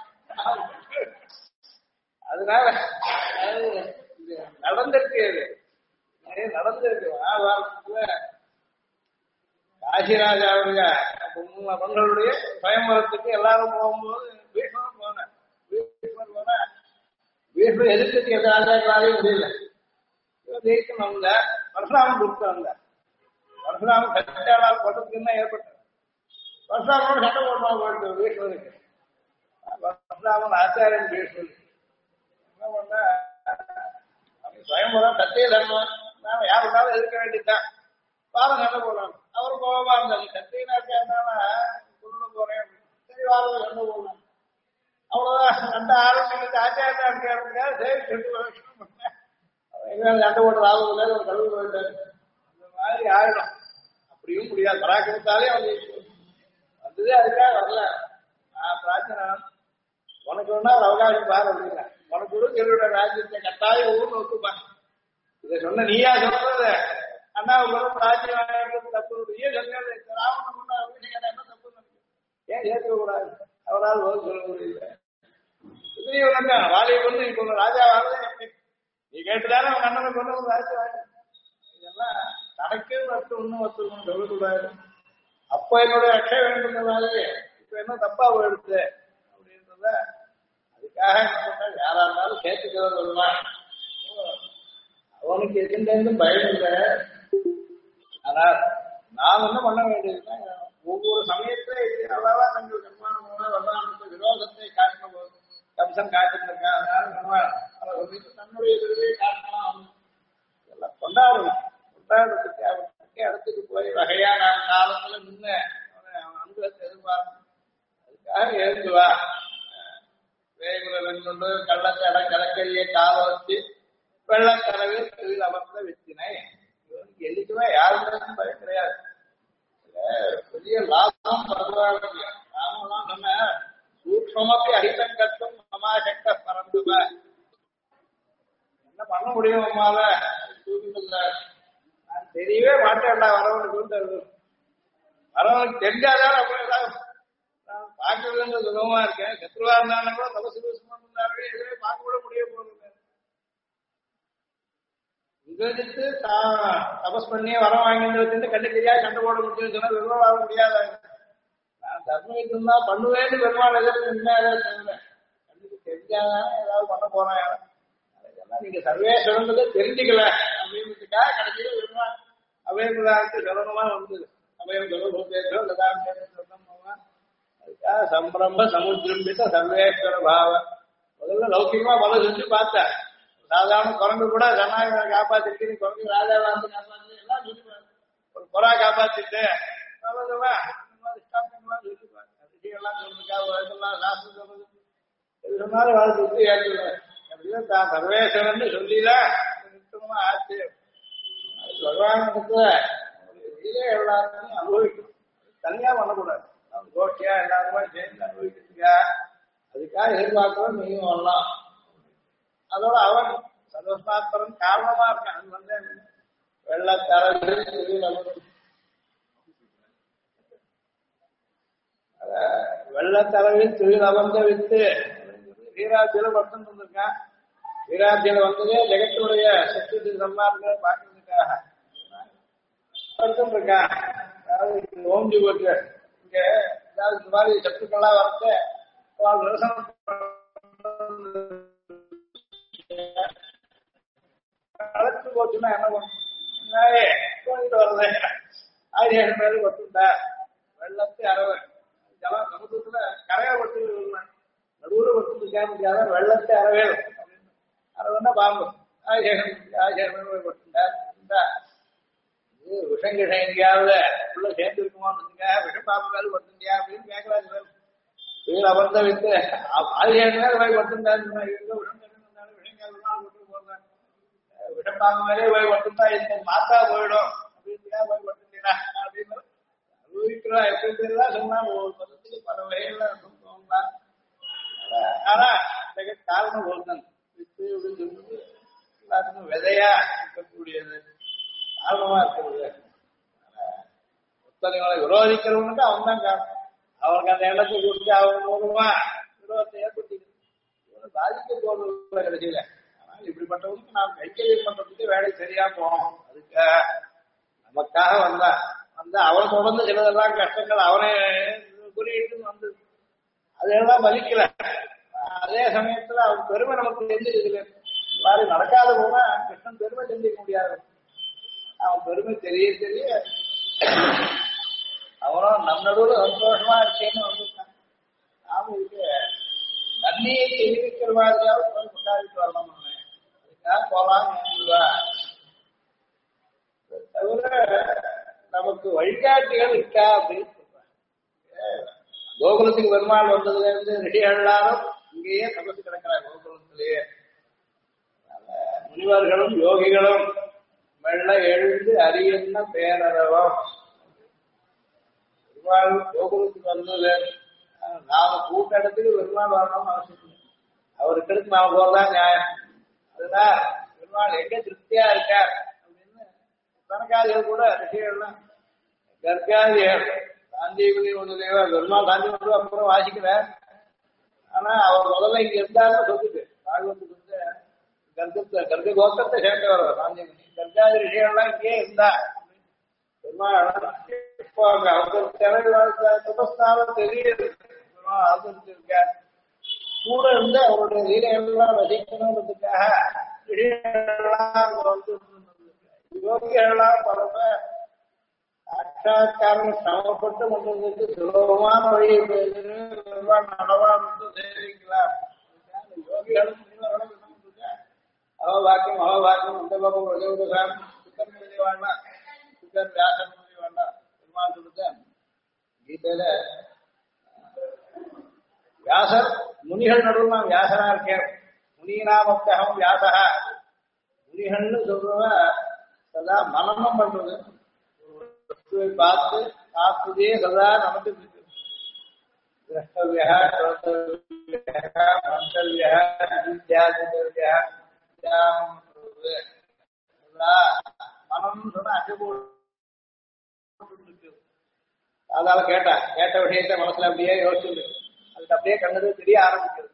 [SPEAKER 2] அதனால நடந்திருக்கு நடந்திருக்கு. காசிராஜாவுடைய பெண்களுடைய சுயம்பரத்துக்கு எல்லாரும் போகும்போது பீஷ்மரும் போனேன். பீஷ்மர் போன பீஷ்மர் எதிர்த்து எதிராஜாக்களாலே முடியல. ஜெயிக்கணும் இல்ல, பரசுராமன் கொடுத்து வந்த பரசுராமன் சட்டாளால் பட்டத்துக்கு ஏற்பட்டது. பரசுராமனோட சட்டை போடுமா போயிட்டு பீஷ்மருக்கு. பரசுராமன் ஆச்சாரியன் பீஷ்மர் என்ன பண்ண, சுயம்பரம் சத்திய தர்மம், நாம யாருனாலும் எதிர்க்க வேண்டியதுதான். வாரம் சண்டை போடலாம். அவர் கோபமா இருந்தாரு, சத்தியனாக்கா கொண்டு போறேன், சரி வாரம் சண்டை போடலாம். அவ்வளவுதான் சண்டை ஆரம்பிச்சு ஆச்சாரியா இருக்காருங்க. சரி சண்டை போடுற ஆளுங்க ஒரு கல்வி போயிட்டாரு. அந்த மாதிரி ஆயிடும். அப்படியும் முடியாது. பராக்கிரமத்தாலே வந்து வந்ததே அதுக்காக வரல. பிரார்த்தனை உனக்கு வேணா ஒரு அவகாசம் பாரு அப்படின்னா, உனக்கு கூட சொல்லிவிட ராஜ்யத்தை கட்டாயம் ஊர்னு ஒத்துப்பா. இதை சொன்ன நீயா சொல்றது அண்ணாவுக்கு ராஜ்யம் வாங்கிட்டு தப்பு. ஏன் சொன்னது ராவணன் அபிஷேகம் என்ன தப்பு ஏன் ஏற்க கூடாது? அவரால் ஒரு சொல்ல முடியல. வாலியை கொண்டு நீ கொண்டு ராஜா வாழ்ந்தே எப்படி நீ கேட்டுதானே அவன் அண்ணனை கொண்டு ஒரு ராஜ்யம் வாங்க. இதெல்லாம் தனக்கே வச்சு ஒன்னும் வச்சுக்கணும் சொல்லக்கூடாது. அப்ப என்னுடைய அக்ஷய வேண்டும்னாலே இப்ப என்ன தப்பா போயிடுச்சு அப்படின்றத அதுக்காக என்ன சொன்ன, யாரா இருந்தாலும் சேர்த்துக்கிறது சொல்லுவான். அவனுக்கு எதிர்ந்து பயம் இல்லை. ஆனால் நாம் என்ன பண்ண வேண்டியதுன்னா, ஒவ்வொரு சமயத்துல அவ்வளவா தங்கள் கர்மானமான வரலாற்று விரோதத்தை காட்டணும் போது கம்சன் காட்டிருக்கா. அதனால தன்னுடைய விருதையை காட்டலாம். இதெல்லாம் கொண்டாடணும். கொண்டாடுறதுக்கு அவனுக்கு இடத்துக்கு போய் வகையா நான் காலத்துல நின்று அவன் அனுபவத்தை எதிர்பார்க்கணும். அதுக்காக எழுந்துவா. வேகுல வெண்கொண்டு கள்ளத்தட கடற்கரையை கால வச்சு வெள்ளக்கடவே தொழில் அமர்ந்த வெற்றினை. இவனுக்கு எதுக்குமே யாருக்கும் பயம் கிடையாது. பெரிய லாபம் பரவாயில்லை. நாமெல்லாம் நம்ம சூக்மப்பி அடித்தம் கட்டும் சமாசக்த பரந்துவ என்ன பண்ண முடியும் அம்மாவ தூக்கிட்டு நான் தெரியவே மாட்டேன்டா. வரவனுக்கு வரவனுக்கு தெரிஞ்சாதான் அப்படி நான் பார்க்கறதுன்ற சுகமா இருக்கேன். சத்ருவா இருந்தாலும் கூட தபசு இருந்தாலே எதுவுமே பார்க்க கூட முடிய போறது. விகதித்து தபஸ் பண்ணியே வரம் வாங்கிட்டு கண்டு தெரியாது சண்டை போட முடியும் சொன்னா பெருமாள் ஆக முடியாது. நான் தர்மம் தான் பண்ணுவேன்னு பெருமாள் எதிர்த்து கண்ணுக்கு தெரிஞ்சாதான் ஏதாவது பண்ண போறேன். அதெல்லாம் நீங்க சர்வேஸ்வரன்றதை தெரிஞ்சுக்கல அப்படின்றதுக்காக கடைசியில பெருமாள் அபயபிரதானத்து சொல்லணுமா வந்தது. அபயம் சொல்லபூதேஸ்வரம் லதாம் அதுக்காக சம்பிரம்ப சமுத்திரம்பித்த சர்வேஸ்வர பாவம். முதல்ல லௌகிகமா முதல் செஞ்சு பார்த்தேன். சாதாரண குரங்கு கூட ஜனநாயகத்தை காப்பாத்திருக்கு, குரங்கு ராஜாவா இருந்து காப்பாத்து எல்லாம் சொல்லி ஒரு புறா காப்பாத்திட்டு எல்லாம் சொல்லிருக்கா சாஸ்திரம் சொல்றது எது சொன்னாலும் வாழ் சுத்தி ஏற்றுவேன். அப்படிதான் தான் சர்வேஸ்வரன் சொல்லில நிச்சயமா ஆச்சு. பகவானுக்கு எல்லாருமே அனுபவிக்கணும். தனியா பண்ணக்கூடாது. கோஷ்டியா எல்லாருமே சேர்ந்து அனுபவிக்கிறதுக்கா அதுக்காக எதிர்பார்க்கிறோம். நீயும் வரலாம். அதோட அவன் சர்வஸ்மாத்மரன் காரணமா இருக்கான். அது வந்து வெள்ளத்தளவில் தொழில் அமர்ந்த வித்து வீராட்சியில வர்த்தம் வந்திருக்கான். வீராட்சியில வந்ததே ஜெகத்துடைய சக்தி சம்மார்களை பார்க்கறதுக்காக வர்த்தம் இருக்கான். அதாவது ஓம்ஜி போட்டு இங்க ஏதாவது இந்த மாதிரி சத்துக்கள்லாம் வரத்து அழைச்சு போச்சுன்னா என்ன பண்ணும் வரல. 1000 பேருக்கு ஒத்துண்டா வெள்ளத்தை அரவை ஜலம் சமுத்திரத்துல கரையா ஒட்டு நடுவுல ஒட்டு முடியாத வெள்ளத்தை அரவே அரவன்னா பாம்பு 1000 பேர் ஒட்டுண்டா. இது விஷங்கிஷ எங்கேயாவது உள்ள சேர்ந்து இருக்குமான்னு விஷம் பாம்பு மேல ஒட்டுண்டியா அப்படின்னு கேட்கறாங்க. வீடு அமர்ந்த வித்து 1000 பேர் போய் ஒட்டுண்டாரு. விடப்பாங்க மேலே போய் ஒட்டுந்தா இந்த மாத்தா போயிடும் அப்படின்னு போய் ஒட்டுட்டீங்கன்னா அப்படின்னு அனுபவிக்கிறா. எப்படி பேருதான் சொன்னா ஒரு பதத்துக்கு பல வகைகள்ல தோன்றா. ஆனா காரணம் ஒருத்தன் வித்து அப்படின்னு சொல்றது எல்லாத்துக்கும் விதையா இருக்கக்கூடியது, காரணமா இருக்கிறது. ஒருத்தனை விரோதிக்கிறவனுக்கு அவன் தான் காரணம். அவனுக்கு அந்த எண்ணத்தை கொடுத்து அவன் மூலமா விரோதத்தை ஏற்படுத்திக்கிறது பாதிக்க போறது கடைசியில. இப்படிப்பட்டவங்களுக்கு நாம் கைக்கரியம் பண்றதுக்கு வேலை சரியா போகணும். அதுக்கு நமக்காக வந்தா அந்த அவன் தொடர்ந்து சிலதெல்லாம் கஷ்டங்கள் அவனை குறியிட்டு வந்து அதெல்லாம் மதிக்கல. அதே சமயத்துல அவன் பெருமை நமக்கு தெரிஞ்சிருக்குது. மாதிரி நடக்காத போனா கிருஷ்ணன் பெருமை தெரிஞ்சிக்க முடியாது. அவன் பெருமை தெரிய தெரிய அவனும் நம்ம நடுவில் சந்தோஷமா இருக்கேன்னு வந்துட்டான். நாம இதுக்கு நன்மையை தெரிவிக்கிற மாதிரியாவது கொண்டாடிட்டு வரலாம். அதுக்காக போலாம். தவிர நமக்கு வழிகாட்டிகள் இருக்கா அப்படின்னு சொல்றாங்க. கோகுலத்துக்கு பெருமாள் வந்ததுல இருந்து ரிஷிகள் எல்லாரும் இங்கேயே தபசு கிடக்கிறாங்க கோகுலத்திலேயே. முனிவர்களும் யோகிகளும் மெல்ல எழுந்து அரியன்ன பேரறவம். பெருமாள் கோகுலத்துக்கு வந்தது நாம கூட்டத்துக்கு பெருமாள் வரணும்னு அவசியம் இல்லை. அவருக்கு எடுத்து நாம போறதான் நியாயம். அதுதான் பெருமாள் எங்க திருப்தியா இருக்கார் அப்படின்னு கணக்காதிகள் கூட ரிஷிகள்லாம் கர்காதிகள் சாந்தீபதி முதலியவ பெருமாள் சாந்தி அப்புறம் வாசிக்கிறார். ஆனா அவர் முதல்ல இங்க இருந்தாருன்னு சொல்லுது. பாகவத்துக்கு வந்து கர்க்க கோத்திரத்தை சேர்ந்தவர் சாந்திபதி. கர்காதி ரிஷிகள்லாம் இங்கே இருந்தா இப்போ அங்க அவருக்கு சுபஸ்தானம் தெரியுது. ஆதரிச்சிருக்கார். கூட இருந்து அவருடைய லீலைகள்லாம் ரசிக்கணுன்றதுக்காக யோகிகள்லாம் பரவ சாட்சாத்காரம் சமப்பட்டு கொண்டதுக்கு சுலபமான வழியை நடவாடு தெரிவிக்கலாம். யோகிகளும் அகவாக்கியம் அகவாக்கியம் அந்த பக்கம் உதவுதான் சுத்தம் எழுதி வேண்டாம். சுத்தம் வியாசம் எழுதி வேண்டாம். பெருமாள் கொடுத்த கீதையில வியாசர் முனிகள் நடுவில் நான் வியாசனா இருக்கேன். முனிநாமத்தகம் வியாசகா. முனிகள்னு சொல்றவ சதா மனனம் பண்றது. வஸ்துவை பார்த்து பார்த்ததே சதா நமக்கு திரஷ்டவியா ஸ்ரோதவியா மந்தவியா வித்யாதிதவியா மனம் சொன்னா அதால கேட்ட விஷயத்தை மனசுல அப்படியே யோசிச்சு அதுக்கு அப்படியே கண்ணது தெரிய ஆரம்பிக்கிறது.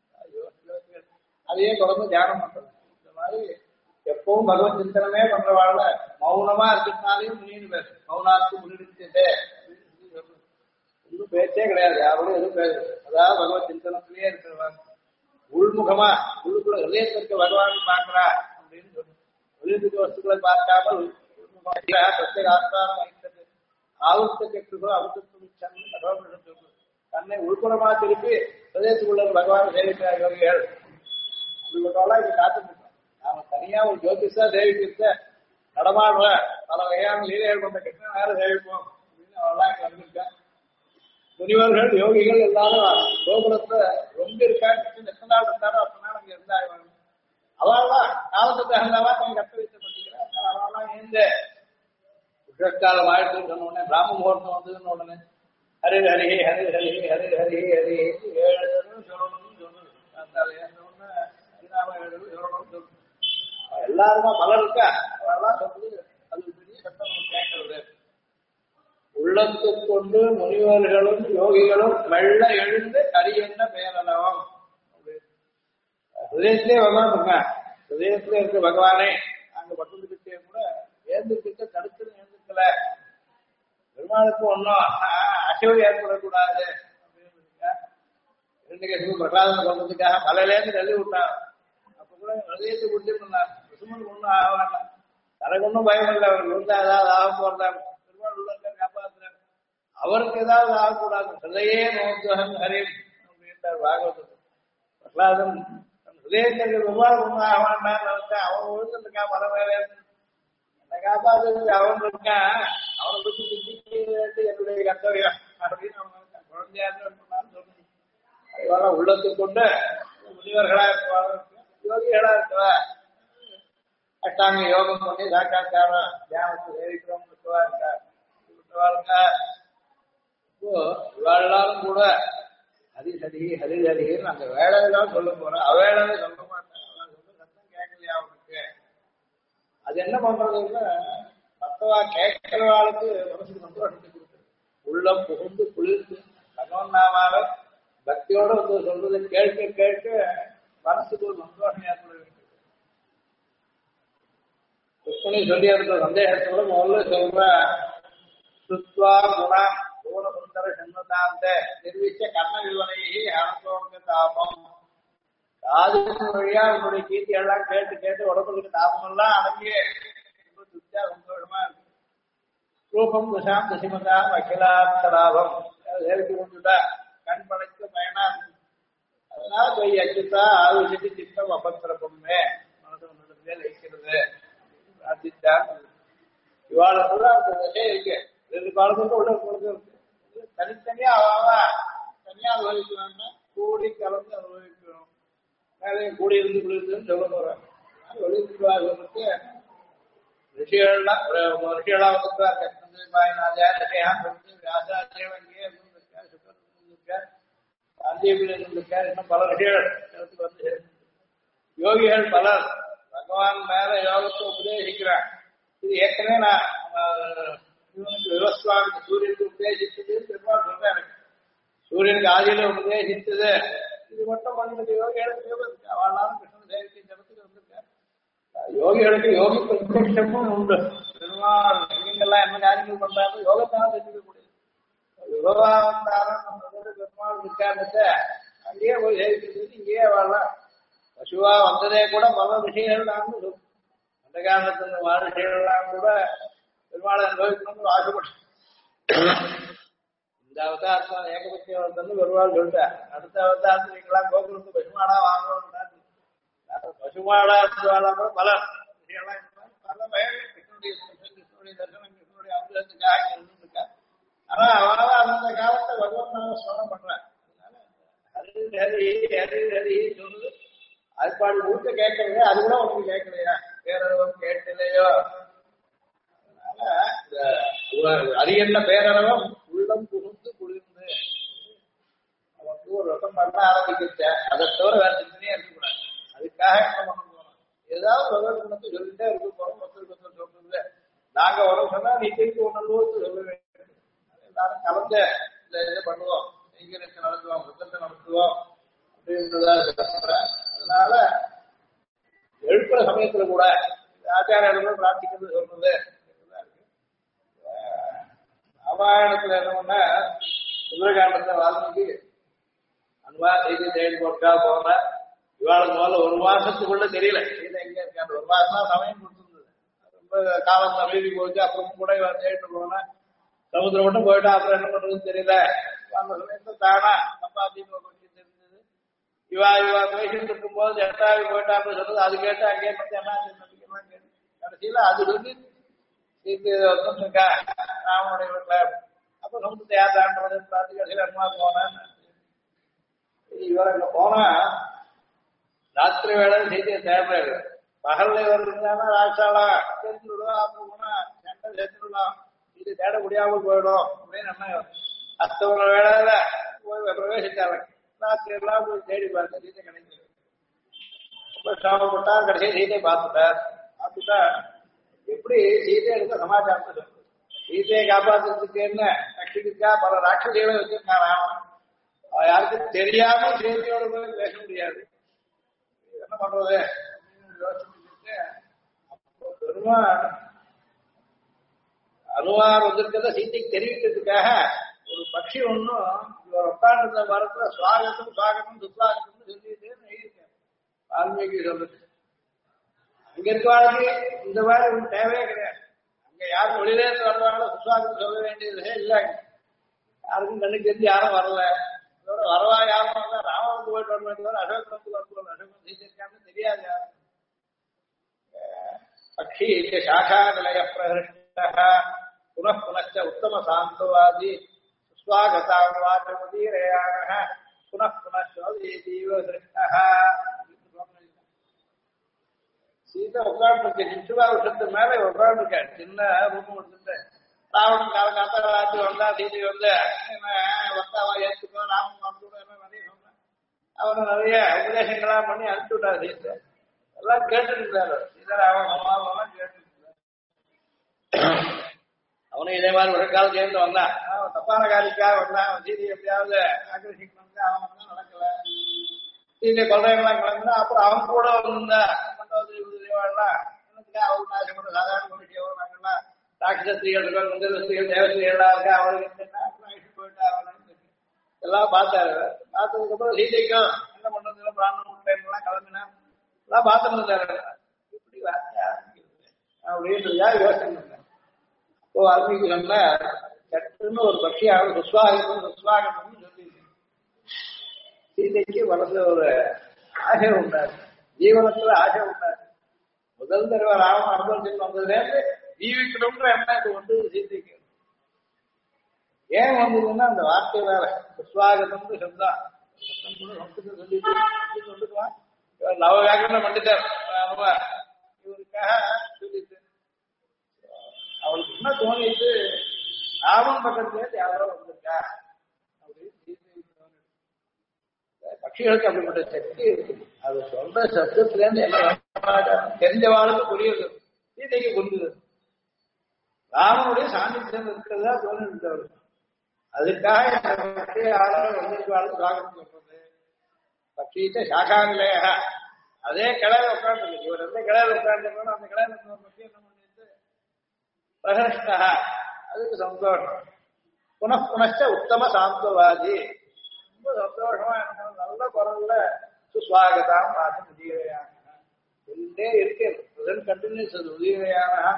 [SPEAKER 2] அதையே தொடர்ந்து தியானம் பண்றது. இந்த மாதிரி எப்பவும் பகவத் சிந்தனமே பண்றவாழ்ல மௌனமா இருக்கிறதுனாலையும் முனின்னு பேசு. மௌனாத்து முன்னிடுச்சதே ஒன்றும் பேச்சே கிடையாது. யாரோடும் எதுவும் பேசுறது. அதாவது பகவத் சிந்தனத்திலேயே இருக்கிறவாங்க. உள்முகமா உள்ளுக்குள்ள ஹிருதயத்தில் இருக்க பகவான் பார்க்கிறா அப்படின்னு சொல்லு. வெளியிட்டு வஸ்துக்களை பார்க்காமல் பிரத்யேக ஆஸ்தானம் வைத்தது ஆவுத்த கெட்டுதோ அவத்துக்கு சொல்லு. தன்னை உள்புறமா திருப்பி ஹிருதயத்துக்குள்ள பகவான் சேவிக்கிறார் யோகிகள். இதுவெல்லாம் இங்க காத்துருக்கோம். நாம தனியா ஒரு ஜோதிஷா சேவிக்கிறத நடமாடுற பல வகையான லீலைகள் கொண்ட கிருஷ்ணன் நேரம் சேவிப்போம் அப்படின்னு அவெல்லாம் இங்க வந்திருக்கேன். முனிவர்கள் யோகிகள் எல்லாரும் கோபுரத்தை ரொம்ப இருக்கா கிருஷ்ணன் எத்தனை நாள் இருந்தாரோ அப்ப நாள் அங்க இருந்தாங்க. அவெல்லாம் காலத்துக்கு தகுந்தவா அவங்க கட்ட வைத்து பண்ணிக்கிறார். அவெல்லாம் இந்த உஷக்காலம் ஆயிடுச்சுன்னு சொன்ன உடனே பிராம முகூர்த்தம் வந்ததுன்னு உடனே ஹரி ஹரி ஹரி ஹரி ஹரி ஹரி ஹரி 7 சொல்லணும்னு சொல்லுது. எல்லாருமா பலர் இருக்கா அதெல்லாம் சொல்றது. அது பெரிய சட்டம் கேட்கறது. உள்ளத்து கொண்டு முனிவர்களும் யோகிகளும் மெல்ல எழுந்து அரியன்ன பேரளவம். ஹிருதயத்திலே பகவான் இருக்கான். ஹிருதயத்திலே இருக்க பகவானே அங்க பட்டுக்கிட்டே கூட ஏந்திருக்கிட்ட தடுத்து ஏந்திருக்கல. பெருமாளுக்கு ஒன்னும் அசைவு ஏற்படக்கூடாது அப்படின்னு பிரகலாதனை சொல்றதுக்காக மலையிலேருந்து தள்ளி விட்டான். அப்ப கூட ஹிருதயத்தை குடிச்சு பண்ணார். பசுமனுக்கு ஒன்றும் ஆக வேண்டாம். தனக்கு ஒன்றும் பயம் இல்லை. அவர் இருந்தா ஏதாவது ஆக போறாங்க. பெருமாள் உள்ள காப்பாற்றுறாங்க. அவருக்கு ஏதாவது ஆகக்கூடாது. ஹிருதயே நோத்துவன் ஹரிம் அப்படின்றார் பாகவதம். பிரகலாதன் ஹிருதயத்திற்கு பெருமாள் ஒன்றும் ஆக வேண்டாம்னு அவன் விழுந்துருக்கான். மர மேல என்னை காப்பாற்றுறது அவன் இருக்கான். அவனை பற்றி சிந்திக்க என்னுடைய கர்த்தவியம் அப்படின்னு அவன் குழந்தையா சொன்னான்னு சொல்லி இவெல்லாம் உள்ளத்துக் கொண்டு முனிவர்களா இருப்பாங்க. யோகிகளா இருக்கவா அஷ்டாங்க யோகம் பண்ணி சாட்சாத்காரம் தியானத்தை சேவிக்கிறோம் இருக்கார். இப்போ இவாழ்லாரும் கூட ஹரிஹரி ஹரிஹரின்னு அந்த வேலையெல்லாம் சொல்ல போறேன். அவேளையே சொல்ல மாட்டேன். சத்தம் கேட்கலையா அவனுக்கு? அது என்ன பண்றதுன்னா மத்தவா கேட்கிறவாளுக்கு மனசுக்கு சந்தோஷத்தை கொடுக்குது. உள்ளம் புகுந்து குளிர்ந்து பகவன் நாமால பக்தியோட வந்து சொல்றதை கேட்க கேட்க மனசுக்கு ஒரு சந்தோஷம் ஏற்பட வேண்டியது. கிருஷ்ணனை சொல்லி இருக்கிற சந்தேகத்தோட முதல்ல சொல்ற சுத்வா குணம் பூர்ண சுந்தர சண்முகாந்த நிர்விச்ச கர்ண விவனை அனுபவங்க தாபம் காது வழியா உன்னுடைய கீர்த்தி எல்லாம் கேட்டு கேட்டு உடம்புக்கு தாபம் எல்லாம் அடங்கிய திருப்தியா சந்தோஷமா இருக்கு ரூபம் துஷாம் துசிமதாம் அகிலாந்தராபம் ஏறிட்டு கொண்டுட்டா கண் படைத்து பயனா அதனால போய் அச்சுத்தா ஆவிட்டு சித்தம் அபத்திரப்பமே மனசு ஒன்றுமே வைக்கிறது பிரார்த்தித்தான் இவாளுக்குள்ள அந்த விஷயம் இருக்கு ரெண்டு காலத்துக்கு உள்ள கொடுத்து இருக்கு தனித்தனியா தனியா அனுபவிக்கணும்னா கூடி கலந்து அனுபவிக்கணும் மேலே கூடி இருந்து குளிர்ந்துன்னு சொல்ல போறேன் வெளியிட்டு ரிஷிகள்லாம் ரிஷிகளா வந்துருக்காங்க இன்னும் பல ரிஷிகள் வந்து யோகிகள் பலர் பகவான் மேல யோகத்தை உபதேசிக்கிறான் இது ஏற்கனவே நான் இவனுக்கு விவஸ்வானுக்கு சூரியனுக்கு உபதேசித்தது பெருமாள் சொல்றேன் சூரியனுக்கு ஆதியில உபதேசித்தது இது மட்டும் பண்ணிட்டு யோகிகளுக்கு யோகத்துக்கு அவனாலும் கிருஷ்ணன் சேவித்து ஜனத்துக்கு வந்திருக்காரு யோகிகளுக்கு யோகி பிரத்யட்சமும் உண்டு பெருமாள் நீங்கெல்லாம் என்ன காரியங்கள் பண்றாங்க யோகத்தான தெரிஞ்சுக்க முடியும் யோகாவதாரம் பெருமாள் இருக்காங்க அங்கேயே போய் சேவிக்கிறது இங்கேயே வாழலாம் பசுவா வந்ததே கூட பல விஷயங்கள் தான் அந்த காரணத்துல வாழ்க்கைகள்லாம் கூட பெருமாளை அனுபவிக்கணும்னு ஆசைப்பட்டு இந்த அவதாரத்தில் ஏகபட்ச வந்து பெருமாள் சொல்லிட்டார் அடுத்த அவதாரத்தில் நீங்களாம் கோகுலத்து பசுமாடா வாங்கணும் பசுமாடா இருந்தாலும் பல விஷயம்லாம் பல பயங்கள் கிருஷ்ணனுடைய தர்சனம் கிருஷ்ணனுடைய அமிர்தத்துக்காக இருந்திருக்கா ஆனா அவனால அந்த காலத்தை பகவான் ஸ்மரணம் பண்றேன் ஹரி ஹரி ஹரி ஹரி சொல்லுது அதுபாடு ஊட்ட கேட்கறது அது கூட உங்களுக்கு கேட்கலையா பேரளவும் கேட்கலையோ அதனால அரியன்ன பேரளவும் உள்ளம் புகுந்து குளிர்ந்து அவனுக்கு ஒரு ரசம் பண்ண ஆரம்பிக்கிச்ச அதை தவிர வேற சிந்தனையே இருக்கக்கூடாது அதுக்காக என்ன பண்ண போறோம் ஏதாவது பகவத்குணத்தை சொல்லிட்டே இருக்க போறோம் ஒருத்தருக்கு சொல்றது நாங்க உடம்பு சொன்னா நீ திருப்பி ஒன்னு சொல்ல வேண்டும் எல்லாரும் கலந்து இதை பண்ணுவோம் நீங்க நடத்துவோம் புத்தத்தை நடத்துவோம் அப்படின்றதா அதனால எழுப்புற சமயத்துல கூட ஆச்சாரியர்கள் பிரார்த்திக்கிறது சொல்றது ராமாயணத்துல என்னன்னா சுந்தரகாண்டத்துல வால்மீகி அன்பா செய்தி தேடி போட்டா போன இவாளுக்கு முதல்ல ஒரு மாசத்துக்குள்ள தெரியல சீதை எங்க இருக்காரு ஒரு மாசம் தான் சமயம் கொடுத்துருந்தது ரொம்ப காலம் தள்ளி போச்சு அப்புறம் கூட இவன் தேடிட்டு போனா சமுத்திரம் மட்டும் போயிட்டா அப்புறம் என்ன பண்றதுன்னு தெரியல அந்த சமயத்துல தானா சம்பாதி கொஞ்சம் தெரிஞ்சது இவா பேசிட்டு இருக்கும் போது எட்டாவி போயிட்டான்னு சொல்றது அது கேட்டு அங்கே பத்தி எல்லாம் கேட்டு கடைசியில அது சொல்லி இருக்கா ராமனுடைய வீட்டுல அப்ப சமுத்திரத்தை யார் தாண்டது பார்த்து கடைசியில அம்மா போனேன் இவர் அங்க போனா ராத்திரி வேலை செய்தியை தேவையில்லை பகல்ல இவர் இருந்தானா ராசாலா தெரிஞ்சு விடுவோம் அப்புறம் போனா சண்டை சேர்த்துடலாம் இது தேட முடியாமல் போயிடும் அப்படின்னு என்ன அத்தவங்க வேலையில போய் பிரவேசிச்சாங்க ராத்திரி எல்லாம் போய் தேடி பார்த்து சீதை கிடைச்சது ரொம்ப சிரமப்பட்டா கடைசியை சீதையை பார்த்துட்டார் பார்த்துட்டா எப்படி சீதை எடுத்த சமாச்சாரத்தை சொல்றது சீதையை காப்பாற்றுறதுக்கு என்ன ரட்சிக்கா பல ராட்சசிகளை வச்சிருக்கான் ராமன் யாருக்கும் தெரியாம சீதையோட போய் பேச முடியாது என்ன பண்றது யோசிச்சுட்டு பெருமா அனுவார் வந்திருக்கிறத சீதைக்கு தெரிவிக்கிறதுக்காக ஒரு பட்சி ஒன்னும் இவர் உட்கார்ந்த மரத்துல சுவாகத்தம் சுவாகத்தம் துஸ்வாகத்தம் சொல்லிட்டு எழுதியிருக்காரு வால்மீகி சொல்லுது அங்க இருக்கவாளுக்கு இந்த மாதிரி ஒன்றும் தேவையே கிடையாது அங்க யாரும் வெளியில இருந்து வர்றவாங்களோ சுஸ்வாகத்தம் சொல்ல வேண்டியதே இல்லை யாருக்கும் கண்ணுக்கு தெரிஞ்சு யாரும் வரல இதோட வரவா யாரும் வந்தா ராமனுக்கு போயிட்டு வர வேண்டியவர் அசோகத்துக்கு வருவாங்க அசோகம் செய்திருக்கான்னு தெரியாது யாரும் பக்ஷி சாகா நிலைய பிரகிருஷ்ட புனః புனச்ச உத்தம சாந்தவாதி சுஸ்வாகதாமதீரயான புனః புனீவ சீதா உட்கார்ந்து நிச்சுவா வருஷத்து மேல உட்கார்ந்துருக்க சின்ன ரூபம் எடுத்துட்டு ராவணன் காலகாத்த ராத்திரி வந்தா சீதை வந்து வந்தாவா ஏற்றுக்கோ ராமன் வந்து என்ன நிறைய சொன்னேன் அவனை நிறைய உபதேசங்களா பண்ணி அனுப்பிச்சு விட்டா சீதை எல்லாம் கேட்டு இருந்தாரு சீதா ராவணன் கேட்டு அவனும் இதே மாதிரி ஒரு காலம் சேர்ந்து வந்தான் அவன் தப்பான காரியத்துக்காக வந்தான் அவன் சீதை எப்படியாவது ஆக்கிரமிக்கணும்னு அவன் வந்து நடக்கல சீதை கொள்ளையெல்லாம் கிளம்புனா அப்புறம் அவன் கூட வந்தா அவன் நாசம் சாதாரண மனுஷியோ நாங்கெல்லாம் ராட்சசஸ்திரிகள் இருக்கா, குந்தரஸ்திரிகள், தேவஸ்திரிகளா இருக்கா, அவளுக்கு போயிட்டா எல்லாம் பார்த்தாரு. பார்த்ததுக்கு அப்புறம் சீதைக்கும் என்ன பண்றதுல பிராமணம் கிளம்பினா எல்லாம் பார்த்துட்டு இருந்தாரு. இப்படி வார்த்தையா அப்படின்றதா யோசனை பண்ணேன். இப்போ வால்மீகி சொன்ன சட்டுன்னு ஒரு பட்சியாக சுஸ்வாகம்னு சொல்லி சீதைக்கு மனசுல ஒரு ஆசை உண்டாரு, ஜீவனத்துல ஆசை உண்டாரு. முதல் தடவை ராமன் அனுபவத்தில் வந்ததுலேருந்து ஜீவிக்கணும்ன்ற எண்ணம் இது வந்து சீதைக்கு ஏன் வந்ததுன்னா அந்த வார்த்தை வேற சுஸ்வாகம்னு சொன்னா சொல்லிட்டுவான். நவ வியாக்கரணம் பண்ணிட்டார் இவருக்காக சொல்லிட்டு அவளுக்கு என்ன தோணிட்டு ராமன் பக்கத்துல யாரோ வந்திருக்கா அப்படின்னு பட்சிகளுக்கு அப்படிப்பட்ட சக்தி இருக்கு. அது சொல்ற சப்தத்துல இருந்து என்ன தெரிஞ்சவாளுக்கு புரியுது, சீதைக்கு புரிஞ்சுது. ராமனுடைய சாநித்தியம் இருக்கிறதா தோணிட்டு அவருக்கு. அதுக்காக யாரோ வந்திருக்காலும் சுவாகத்தம் சொல்றது. பட்சியிட்ட சாகாநிலைய அதே கிளையில உட்காந்து இவர் எந்த கிளையில உட்காந்துருக்கணும் அந்த கிளையில பற்றி என்ன பண்ணிட்டு பிரகஷ்டா அதுக்கு சந்தோஷம். புனச்ச உத்தம சாந்தவாதி ரொம்ப சந்தோஷமா எனக்கு நல்ல குரல்ல சுஸ்வாகதாம் பார்த்து உதவியான சொல்லிட்டே இருக்கு. கண்டினியூஸ் அது உதவியான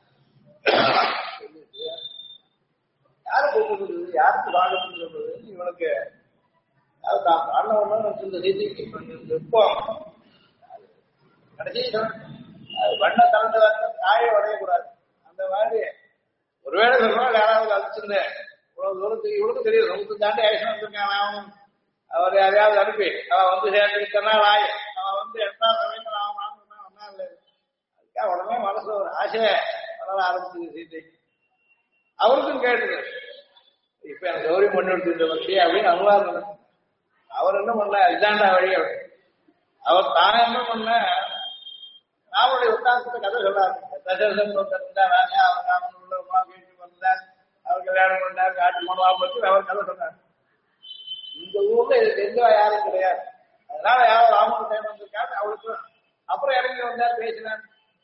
[SPEAKER 2] யாரு கூப்பிடுறது, யாருக்கு வாகனம் சொல்றது, இவனுக்கு தான் பாடணும் சொல்ல ரீதிக்கு இப்போ கடைசி வண்ண கலந்த காயை உடையக்கூடாது. அந்த மாதிரி ஒருவேளை சொல்லுவாள் யாராவது அழிச்சிருந்தேன் இவ்வளவு தூரத்துக்கு இவளுக்கு தெரியும் சமுத்திரம் தாண்டி ஆயுஷம் வந்திருக்கான். அவன் அவர் யாரையாவது அனுப்பி அவன் வந்து சேர்ந்துக்கிட்டனா ஆய் அவன் வந்து 8ஆம் சமயத்தில் அவன் வாங்கினா ஒன்னா இல்லை. அதுக்காக உடனே மனசு ஒரு ஆசை வளர ஆரம்பிச்சது சீதைக்கு. அவருக்கும் கேட்டுது இப்ப எனக்கு கௌரி பண்ணி எடுத்துட்ட பற்றி அப்படின்னு அனுவாதம். அவர் என்ன பண்ண இதாண்டா வழி அவர் அவர் தான் என்ன பண்ண ராமனுடைய உத்தாசத்தை கதை சொல்லாரு. தசரதன் ஒருத்தர் ராஜா அவர் ராமன் உள்ள வீட்டுக்கு வந்தார், அவர் கல்யாணம் பண்ணார், காட்டு மனவா பற்றி அவர் கதை சொன்னார். இந்த ஊர்ல இது தெரிஞ்சவா யாரும் கிடையாது. அதனால யாரும் ராமன் டைம் வந்திருக்காரு அவளுக்கு. அப்புறம் இறங்கி வந்தார் பேசினார்.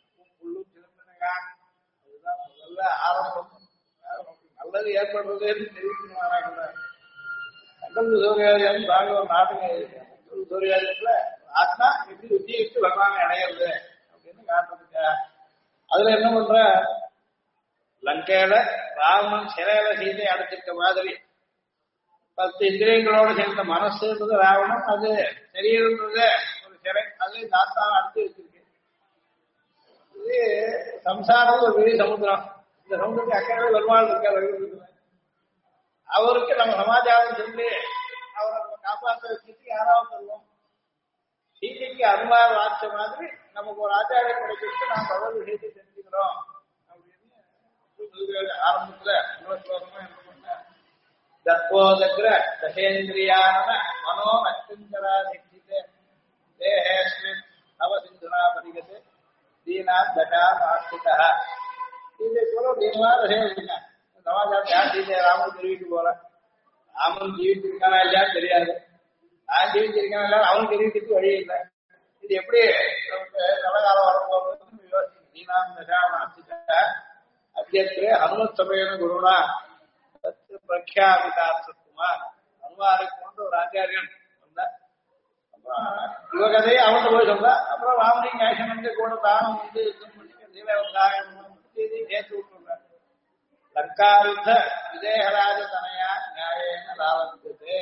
[SPEAKER 2] அதுதான் முதல்ல ஆரம்பம். நல்லது ஏற்படுறதுன்னு தெரிவிக்கணும். சங்கல்ப சூரியாதியம் பாகவம் நாட்டுங்க சூரியாதியத்துல ஆத்மா எப்படி உத்தியிட்டு பகவானை அடையிறது அப்படின்னு காட்டுறதுக்கா. அதுல என்ன பண்ற லங்கையில ராமன் சிறையில சீதை அடைச்சிருக்க மாதிரி 10 இந்திரியங்களோட சேர்ந்த மனசுன்றது ராவணம், அது சரீரன்றது ஒரு சிறை, அது தாத்தாவை அடைச்சி வச்சிருக்கு. இது சம்சாரம் ஒரு பெரிய சமுத்திரம். இந்த சமுதிரத்துக்கு அக்கறை பெருமாள் இருக்கார். அவருக்கு நம்ம சமாச்சாரம் சொல்லி அவரை காப்பாற்ற வச்சுட்டு யாராவது சொல்லுவோம். சீதைக்கு அருமாறு வாட்ச மாதிரி நமக்கு ஒரு ஆச்சாரிய கிடைச்சிட்டு நாம் பகவத் விஷயத்தை தெரிஞ்சுக்கிறோம் அப்படின்னு ஆரம்பத்துல என்ன பண்ண தற்போதக்கிற தசேந்திரியான மனோ அச்சந்தராதிஷ்டிதே தேஹேஸ்மின் நவசிந்துனா பதிகத்து தீனா தசா ஆஸ்திதா. சீதை போல தீனமா ரசேங்க சமாச்சாரம் யார் சீதை ராமன் தெரிவிக்க போற. ராமன் ஜீவிச்சிருக்கானா இல்லையான்னு தெரியாது, நான் ஜீவிச்சிருக்கானா இல்ல அவனுக்கு தெரிவிக்கிறதுக்கு வழி இல்லை. இது எப்படி நமக்கு நல்ல காலம் வரப்போகுதுன்னு யோசிச்சு தீனாம் தசாமாசிட்ட அத்தியத்திலே ஹனுமத் சபையான குருனா பிரக்யாபிதார்த்தகுமார் ஹனுமாருக்கு கொண்டு ஒரு ஆச்சாரியன் வந்தார். அப்புறம் இவ கதையை அவன்கிட்ட போய் சொல்றா. அப்புறம் ராமனின் நேசன் வந்து கூட தானம் வந்து யுத்தம் பண்ணி சேர்த்து விட்டுறார். லங்காருத்த விஜயராஜ தனையா நியாயேன ராவந்தது.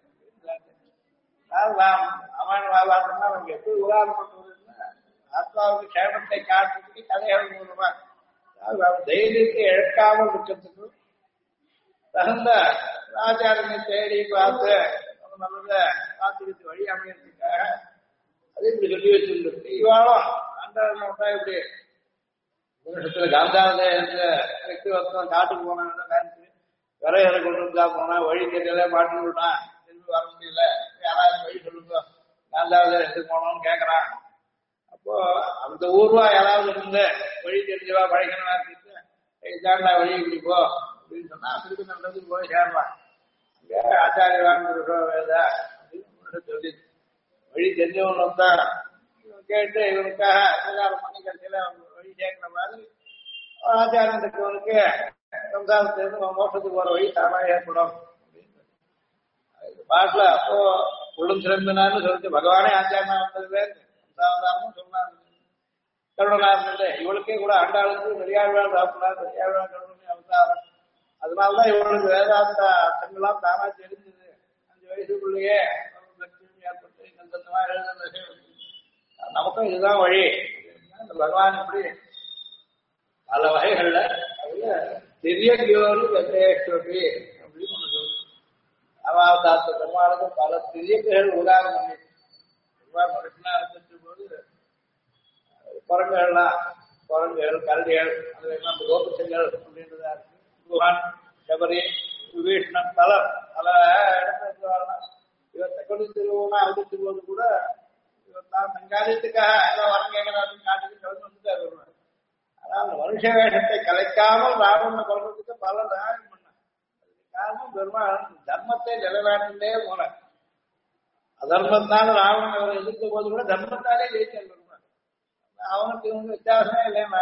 [SPEAKER 2] ராமாயண வாதாட்டம்னா அவங்க எப்படி உதாரணப்பட்டுள்ளதுன்னா ஆத்மாவுக்கு கேமத்தை காட்டுறதுக்கு கதைகள் மூலமா தைரியத்தை இழக்காமல் இருக்கிறதுக்கு தகுந்த ஆச்சாரனை தேடி பார்த்து நல்லத பார்த்துக்கிட்டு வழி அமையறதுக்காக அது இப்படி சொல்லி வச்சிருக்கு. இவாளும் அந்த இப்படி காந்தாவதம் காட்டுக்கு போனா விரைகளை கொண்டு இருந்தா போனா வழி தெரியல பாட்டு விடா திரும்பி வர முடியல, யாராவது வழி சொல்லுங்க காந்தாவது எடுத்து போனோம்னு கேட்கறான். அப்போ அந்த ஊர்வா யாராவது இருந்து வழி தெரிஞ்சவா பழகணவா இருக்கு இதாண்டா வழி இப்படி போ அப்படின்னு சொன்னா திருப்பி நல்லதுக்கு போய் சேரலாம். அங்கே ஆச்சாரியவான் வேதா அப்படின்னு சொல்லி வழி தெரிஞ்சவன் வந்தா கேட்டு இவனுக்காக பண்ணி கடைசியில வழி சேர்க்கிற மாதிரி ஆச்சாரம் இருக்கவனுக்கு சம்சாரத்திலிருந்து மோட்சத்துக்கு போற வழி தானா ஏற்படும். பாட்டுல அப்போ உள்ளும் சிறந்தனான்னு சொல்லிட்டு பகவானே ஆச்சாரனா வந்ததுல சம்சாவதாரமும் சொன்னாங்க. கருணனார் இவளுக்கே கூட ஆண்டாளுக்கு பெரியாழ்வாள் சாப்பிடார், பெரியாழ்வாள் கருணனை அவதாரம். அதனாலதான் இவளுக்கு வேதாந்த அர்த்தங்கள்லாம் தானா தெரிஞ்சது. 5 வயசுக்குள்ளேயே லட்சுமி ஏற்பட்டு இந்த எழுதுனது. நமக்கும் இதுதான் வழி. இந்த பகவான் எப்படி பல வகைகள்ல அதுல திரியகியோரு வெங்கடேஸ்வரி அப்படின்னு ஒண்ணு சொல்லு. அவதாரத்தை பெருமாளுக்கு பல திரியர்கள் உதாரணம் பண்ணி மனுஷனா இருந்துட்டு போது குரங்குகள்லாம் குரங்குகள் கரடிகள் அதெல்லாம் கோபுசங்கள் அப்படின்றதா இருக்கு. குஹான் சபரி விபீஷ்ணன் பல இடத்துல இவர் தக்கடி திருவோம்னா அவதித்து போது கூட இவர் தான் சங்காதித்துக்காக எல்லாம் வரம் கேட்கறாருன்னு காட்டுக்கு கலந்து வந்துட்டார் வருவார். ஆனால் அந்த மனுஷ வேஷத்தை கலைக்காமல் ராவண கொள்றதுக்கு பல தாயம் பண்ணார். அதுக்கு காரணம் பெருமாள் தர்மத்தை நிலைநாட்டிலே போனார். அதர்மத்தால் ராவணன் அவரை எதிர்த்த போது கூட தர்மத்தாலே ஜெயிச்சார் பெருமாள். அவனுக்கு இவங்க வித்தியாசமே இல்லையா.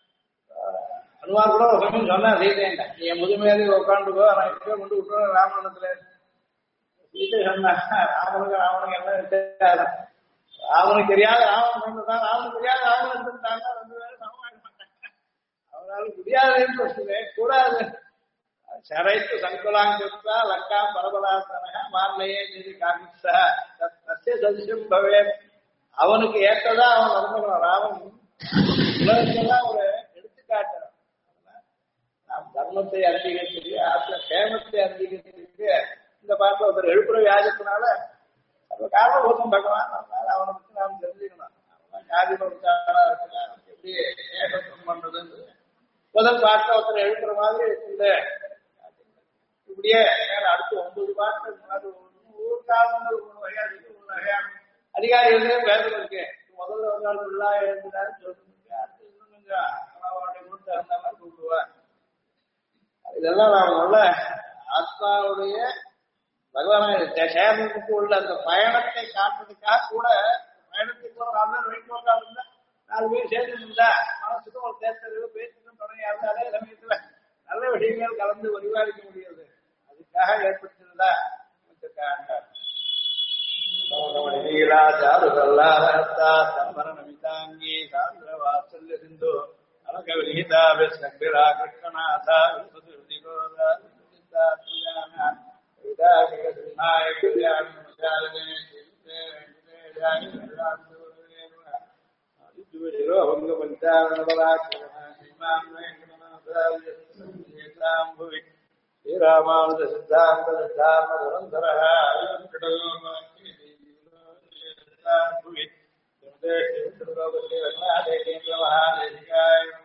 [SPEAKER 2] அனுமார் கூட ஒரு சமயம் சொன்னா சீதையா நீ என் முதுமையாலே உட்காந்துக்கோ நான் இப்ப கொண்டு விட்டுறேன் ராவணத்துல. சீதை சொன்னா ராவனுக்கு என்ன வித்தியாசம். ராவனுக்கு தெரியாத ராவணன் கொண்டுதான், ராவனுக்கு தெரியாத ராவணன் எடுத்துட்டாங்க. 2 பேரும் சமமாக மாட்டாங்க. அவனால முடியாதுன்னு கூடாது. சரைத்து சங்குலாங்கிருத்தா லங்காம் பரபலாசனக மார்லையே நிதி காமிச்சா தஸ்ய சதிஷம் பவே. அவனுக்கு ஏற்றதா அவன் நடந்துக்கணும். ராவன் உலகத்தெல்லாம் ஒரு எடுத்துக்காட்டுறான். நாம் தர்மத்தை அங்கீகரிச்சு ஆத்ம சேமத்தை அங்கீகரிச்சு இந்த பாட்டில் ஒருத்தர் எழுப்புற வியாஜத்தினால அப்ப காரணபூதம் பகவான். அதனால அவனை பற்றி நாம் தெரிஞ்சுக்கணும். அவன் ஜாதி பக்தாரா இருக்கலாம். அவனுக்கு எப்படி ஏகத்துவம் பண்றதுன்னு முதல் பாட்டில் ஒருத்தர் எழுப்புற மாதிரி இந்த இப்படியே அடுத்து 9 பாட்டு ஊர் காலங்கள் 3 வகையா இருக்கு. 3 வகையா அதிகாரிகளே வேதம் இருக்கு. முதல்ல ஒரு நாள் உள்ளா எழுந்துட்டாரு சொல்லுங்க. அடுத்து இன்னும் கொஞ்சம் அவனுடைய முன் தகுந்த மாதிரி கூப்பிடுவார். இதெல்லாம் நாம் நல்ல ஆத்மாவுடைய பகவான் சேரனுக்கு உள்ள அந்த பயணத்தை காட்டுறதுக்காக கூட பயணத்துக்கு போற 4 நாள் வெயிட் போறதா இருந்தா 4 பேர் சேர்ந்து இருந்தா மனசுக்கும் ஒரு தேர்தல் பேச்சுக்கும் துணையா இருந்தா அதே சமயத்துல நல்ல விஷயங்கள் கலந்து பரிபாலிக்க முடியாது. அதுக்காக ஏற்பட்டிருந்தா நீலாச்சாருகல்லாரத்தாங்கி சாந்திர வாத்சல்ய சிந்து அலகவிஹிதா விஸ்வக்பிரா கிருஷ்ணநாதா விஸ்வதிகோதா விஸ்வதிதாத்மயானா விதாகிக சிம்மாய கல்யாணி மஜாலனே சிந்தே வெங்கடேஜாயி வேதாந்தோரேவ ஆதித்யவஜிரோ அபங்க பஞ்சாரணபராக்கிரம ஸ்ரீமான் வெங்கடநாதா யஸ்தாம் புவி ஸ்ரீராமானுஜ சித்தாந்த சித்தார்ம நிரந்தரः புவி ஸ்ரீ ரங்கநாதே கேந்திர மகாதேசிகாய